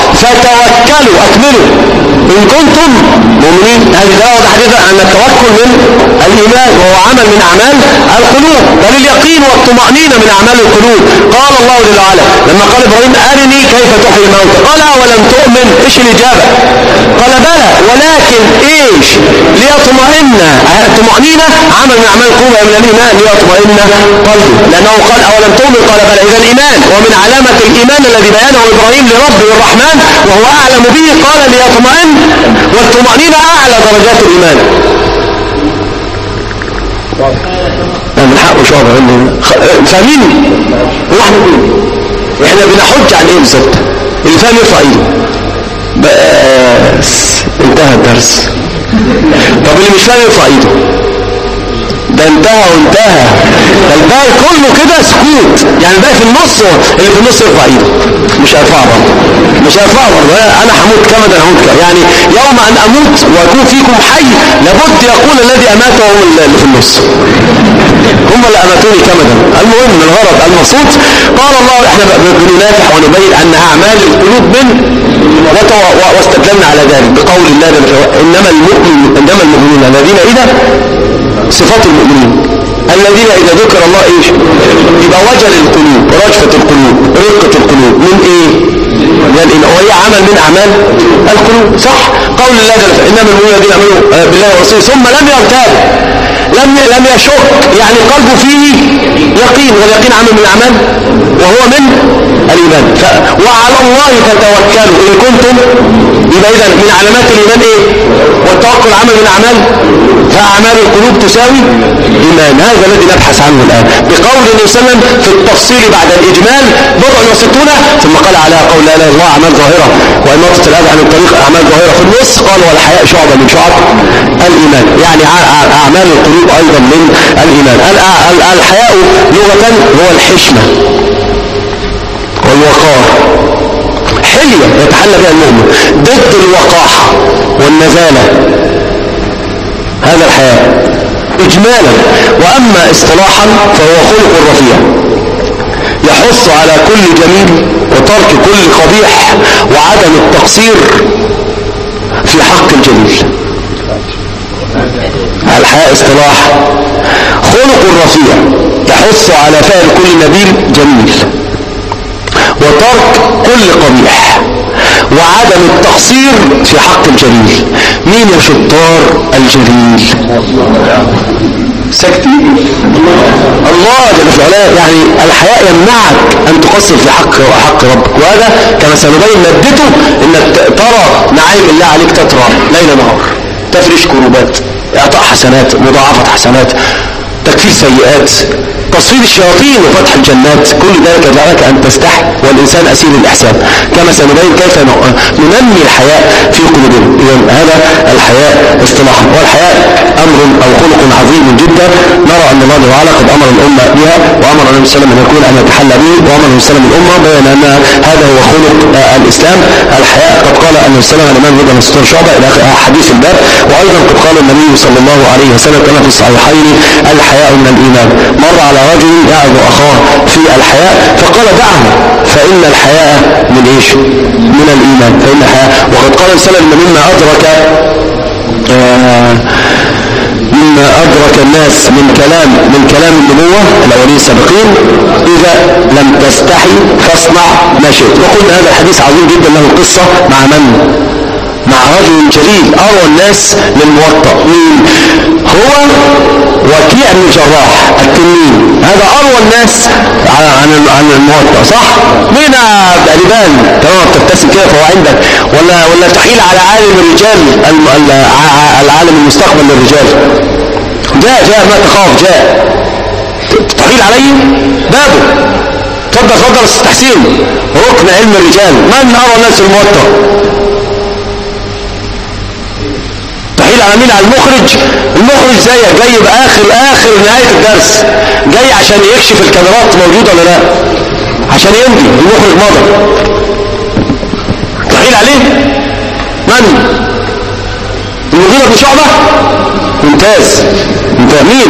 فتوكلوا أكملوا إن كنتم مؤمنين. هذه دلالة واضحة جدا أن التوكل من الإيمان وهو عمل من أعمال القلوب، بل اليقين والطمأنينة من أعمال القلوب. قال الله جل وعلا لما قال إبراهيم أرني كيف تحيي الموتى قال أولم تؤمن؟ إيش الإجابة؟ قال بلى ولكن إيش ليطمئن. الطمأنينة عمل من أعمال القلوب من الإيمان ليطمئن قلبه، لأنه قال أولم تؤمن قال بلى. إذا الإيمان ومن علامة الإيمان الذي بيانه إبراهيم لربه الرحمن وهو أعلم به قال ليطمئن، والطمأنينة أعلى درجات الإيمان. من حقه شعب عندهم فاهمين؟ هو احنا بيه احنا بنحج عن ايه بالظبط؟ اللي فاهم يرفع ايده بس انتهى الدرس. طب اللي مش فاهم يرفع ايده. ده انتهى وانتهى. الباقي كله كده سكوت، يعني الباقي في النص، اللي في النص يرفع ايده. مش هيرفع برضه مش هيرفع برضه انا هموت كما انا هموت كما يعني يوم ان اموت ويكون فيكم حي لابد يقول الذي اماته هو اللي في النص. هم اللي اماتوني كمدا. المهم الغرض المقصود قال الله احنا بننافح ونبين ان اعمال القلوب من واستدلنا على ذلك بقول الله انما المؤمن انما المؤمنون الذين اذا صفات المؤمنين الذين إذا ذكر الله إيش يبقى وجل القلوب رجفة القلوب رقة القلوب من إيه يعني وهي عمل من أعمال القلوب. صح قول الله جل إنما المؤمنون الذين آمنوا بالله ورسوله ثم لم يرتاب لم لم يشك، يعني قلبه فيه يقين، واليقين عمل من الأعمال وهو من الإيمان. وعلى الله فتوكلوا إن كنتم. يبقى إذا من علامات الإيمان إيه؟ والتوكل عمل من أعمال، فأعمال القلوب تساوي إيمان. هذا الذي نبحث عنه الآن بقول النبي صلى الله عليه وسلم في التفصيل بعد الإجمال بضع وستون ثم قال على قول لا إله إلا الله أعمال ظاهرة وإماطة الأذى عن الطريق أعمال ظاهرة. في النص قال والحياء شعبة من شعب الإيمان، يعني أعمال القلوب أيضا من الإيمان. الحياء لغة هو الحشمة والوقار، حلية يتحلى بها المؤمن ضد الوقاحة والنزالة. هذا الحياء إجمالا. وأما اصطلاحا فهو خلق رفيع يحث على كل جميل وترك كل قبيح وعدم التقصير في حق الجميل. الحياء اصطلاح خلق رفيع يحث على فعل كل نبيل جميل وترك كل قبيح وعدم التقصير في حق الجليل. مين يا شطار الجليل؟ سكتي الله جل وعلا. يعني الحياء يمنعك ان تقصر في حق حق ربك، وهذا كما سنبين مادته انك ترى نعيم الله عليك تترى ليل نهار، تفرش كروبات، اعطاء حسنات، مضاعفة حسنات، تكفير سيئات، تصفيد الشياطين وفتح الجنات، كل ذلك يجعلك أن تستحي والإنسان أسير الإحسان، كما سنبين كيف ننمي الحياء في قلوبنا. إذن هذا الحياء اصطلاحا. والحياء أمر أو خلق عظيم جدا، نرى أن الله تعالى قد أمر الأمة بها، وأمر النبي صلى الله عليه وسلم أن يكون أن يتحلى به، وأمر النبي صلى الله عليه وسلم الأمة بين أن هذا هو خلق الإسلام الحياء. قد قال النبي صلى الله عليه وسلم الإمام ابن مسعود شعبة إلى حديث الباب. وأيضا قد قال النبي صلى الله عليه وسلم كما في الصحيحين الحياء من الإيمان. مر على رجل يعظ أخاه في الحياء فقال دعه فإن الحياء من إيش؟ من الإيمان. فإن الحياء. وقد قال السلام مما أدرك آه مما أدرك الناس من كلام من كلام النبوة الأولين السابقين إذا لم تستحي فاصنع ما شئت. وقلنا هذا الحديث عظيم جدا له قصة مع من؟ مع رجل جليل أروى الناس للموطأ. مين هو؟ وكيع بن الجراح التنين. هذا أروى الناس عن عن الموطأ، صح؟ مين بقلبان تمام بتبتسم كده فهو عندك، ولا ولا تحيل على عالم الرجال العالم المستقبل للرجال. جاء جاء ما تخاف جاء تحيل عليه بابه. تفضل تفضل استاذ تحسين ركن علم الرجال. من أروى الناس الموطأ؟ تحيل على مين؟ على المخرج. المخرج زيك جاي باخر اخر نهايه الدرس، جاي عشان يكشف الكاميرات موجوده ولا لا، عشان يمضي. المخرج مضى. تحيل عليه من؟ المغيرة بن شعبة. ممتاز. انت مين؟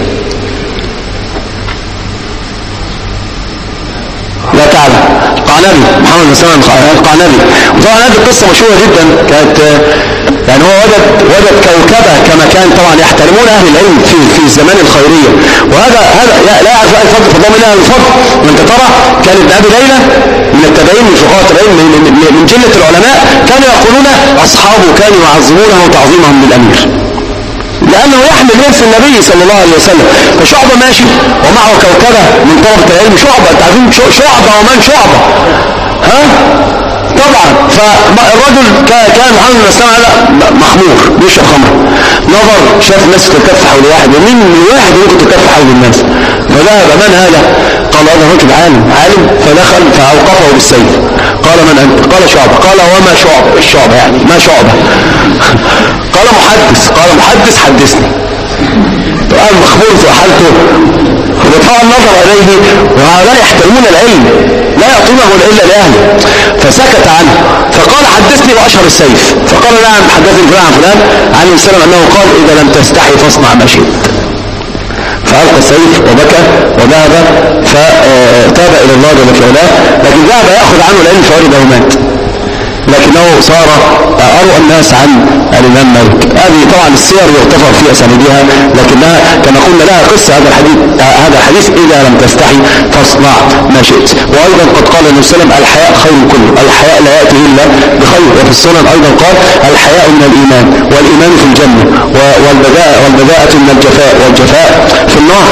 لا تعلم. قعنبي محمد بن سلمان القعنبي. وطبعا هذه القصه مشهوره جدا، كانت يعني هو وجد وجد كوكبه كما كان طبعا يحترمون اهل العلم في في الزمان الخيريه. وهذا هذا لا يعرف اي فضل فضل من اهل الفضل. وانت ترى كان ابن ابي ليلى من التابعين من فقهاء التابعين من, من, من جله العلماء كانوا يقولون اصحابه كانوا يعظمونه تعظيمهم للامير، لأنه يحمل ورث النبي صلى الله عليه وسلم. فشعبة ماشي ومعه كوكبة من طلبة العلم. شعبة تعرفين شعبة ومن شعبة؟ ها؟ طبعا. فالرجل كان محمد بن سلمان لا مخمور بيشرب خمر، نظر شاف الناس تتكف حول واحد، ومين من واحد ممكن تتكف حول الناس؟ فذهب من هذا؟ قال هذا رجل عالم عالم. فدخل فأوقفه بالسيف. قال من أنت؟ قال شعبة. قال وما شعبة؟ الشعبة يعني ما شعبة؟ قال محدث. قال محدث حدثني. قال مخبور في حالته. فطبعا نظر إليه، وهؤلاء يحترمون العلم لا يعطونه إلا لأهله. فسكت عنه فقال حدثني وأشهر السيف. فقال نعم حدثني فلان فلان عن السلام أنه قال إذا لم تستحي فاصنع ما شئت. فألقى السيف وبكى وذهب فتاب إلى الله جل وعلا. لكن ذهب يأخذ عنه العلم فوجده مات، لكنه صار أروى الناس عن الإمام مالك. هذه طبعا السير يغتفر في أسانيدها، لكنها كما قلنا لها قصة. هذا الحديث هذا الحديث إذا لم تستحي فاصنع ما شئت. وأيضا قد قال النبي صلى الله عليه وسلم الحياء خير كله، الحياء لا يأتي إلا بخير. وفي السنن أيضا قال الحياء من الإيمان، والإيمان في الجنة، والبذاء والبذاءة من الجفاء، والجفاء في النار.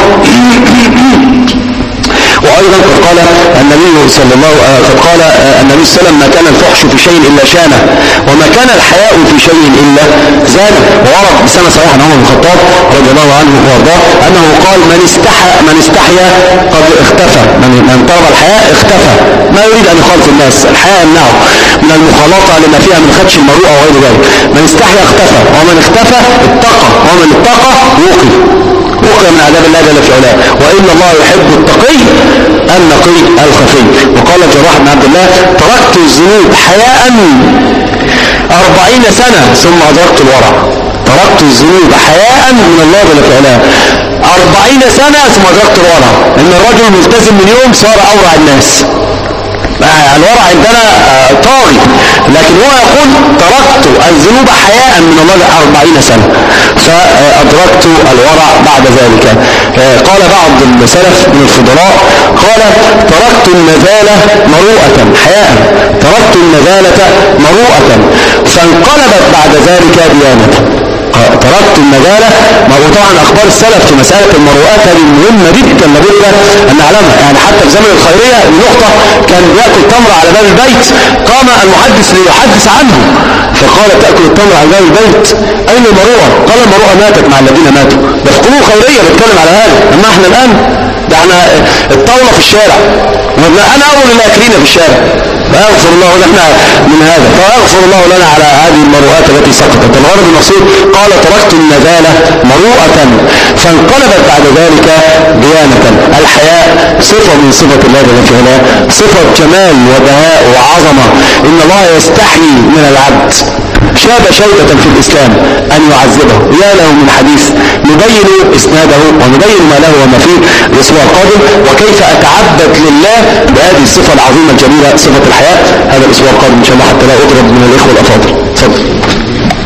وأيضا قد قال النبي صلى الله قد قال النبي صلى الله عليه وسلم ما كان الفحش في شيء إلا شانه، وما كان الحياء في شيء إلا زانه. وورد بسنة صحيحة عن عمر بن الخطاب رضي الله عنه وارضاه أنه قال من استحى من استحيا قد اختفى، من من طلب الحياء اختفى، ما يريد أن يخالف الناس. الحياء يمنعه من المخالطة لما فيها من خدش المروءة وغير ذلك. من استحيا اختفى، ومن اختفى اتقى، ومن اتقى وقي وقي من عذاب الله جل في علاه. وإن الله يحب التقي النقي الخفي. وقال الجراح بن عبد الله تركت الذنوب حياء أربعين سنة ثم أدركت الورع. تركت الذنوب حياء من الله جل في علاه أربعين سنة ثم أدركت الورع. إن الرجل ملتزم من يوم صار أورع الناس. الورع عندنا طاغي، لكن هو يقول تركت الذنوب حياء من الله أربعين سنة فأدركت الورع بعد ذلك. قال بعض السلف من الفضلاء قال تركت النزالة مروءة حياء، تركت النزالة مروءة فانقلبت بعد ذلك ديانة. تركت النزالة، وطبعا أخبار السلف في مسألة المروءات هذه مهمة جدا لابد أن نعلمها. يعني حتى في زمن الخيرية النقطة كان يأكل تمر على باب البيت، قام المحدث ليحدث عنه فقال تأكل التمر على باب البيت أين المروءة؟ قال المروءة ماتت مع الذين ماتوا. ده في قلوب خيرية بتكلم على هذا. أما احنا الآن ده احنا الطاولة في الشارع، أنا أول الأكلين في الشارع، فأغفر الله لنا من هذا، فأغفر الله لنا على هذه المروءات التي سقطت. الغرض المقصود قال تركت النزالة مروءة فانقلبت بعد ذلك ديانة. الحياء صفة من صفة الله جل في علاه، صفة جمال وبهاء وعظمة. إن الله يستحيي من العبد شاب شوكة في الإسلام أن يعذبه. يا له من حديث نبين إسناده ونبين ما له وما فيه الأسبوع القادم، وكيف أتعبد لله بهذه الصفة العظيمة الجميلة صفة الحياة. هذا الأسبوع القادم إن شاء الله حتى لا أطرد من الإخوة الأفاضل. تفضل.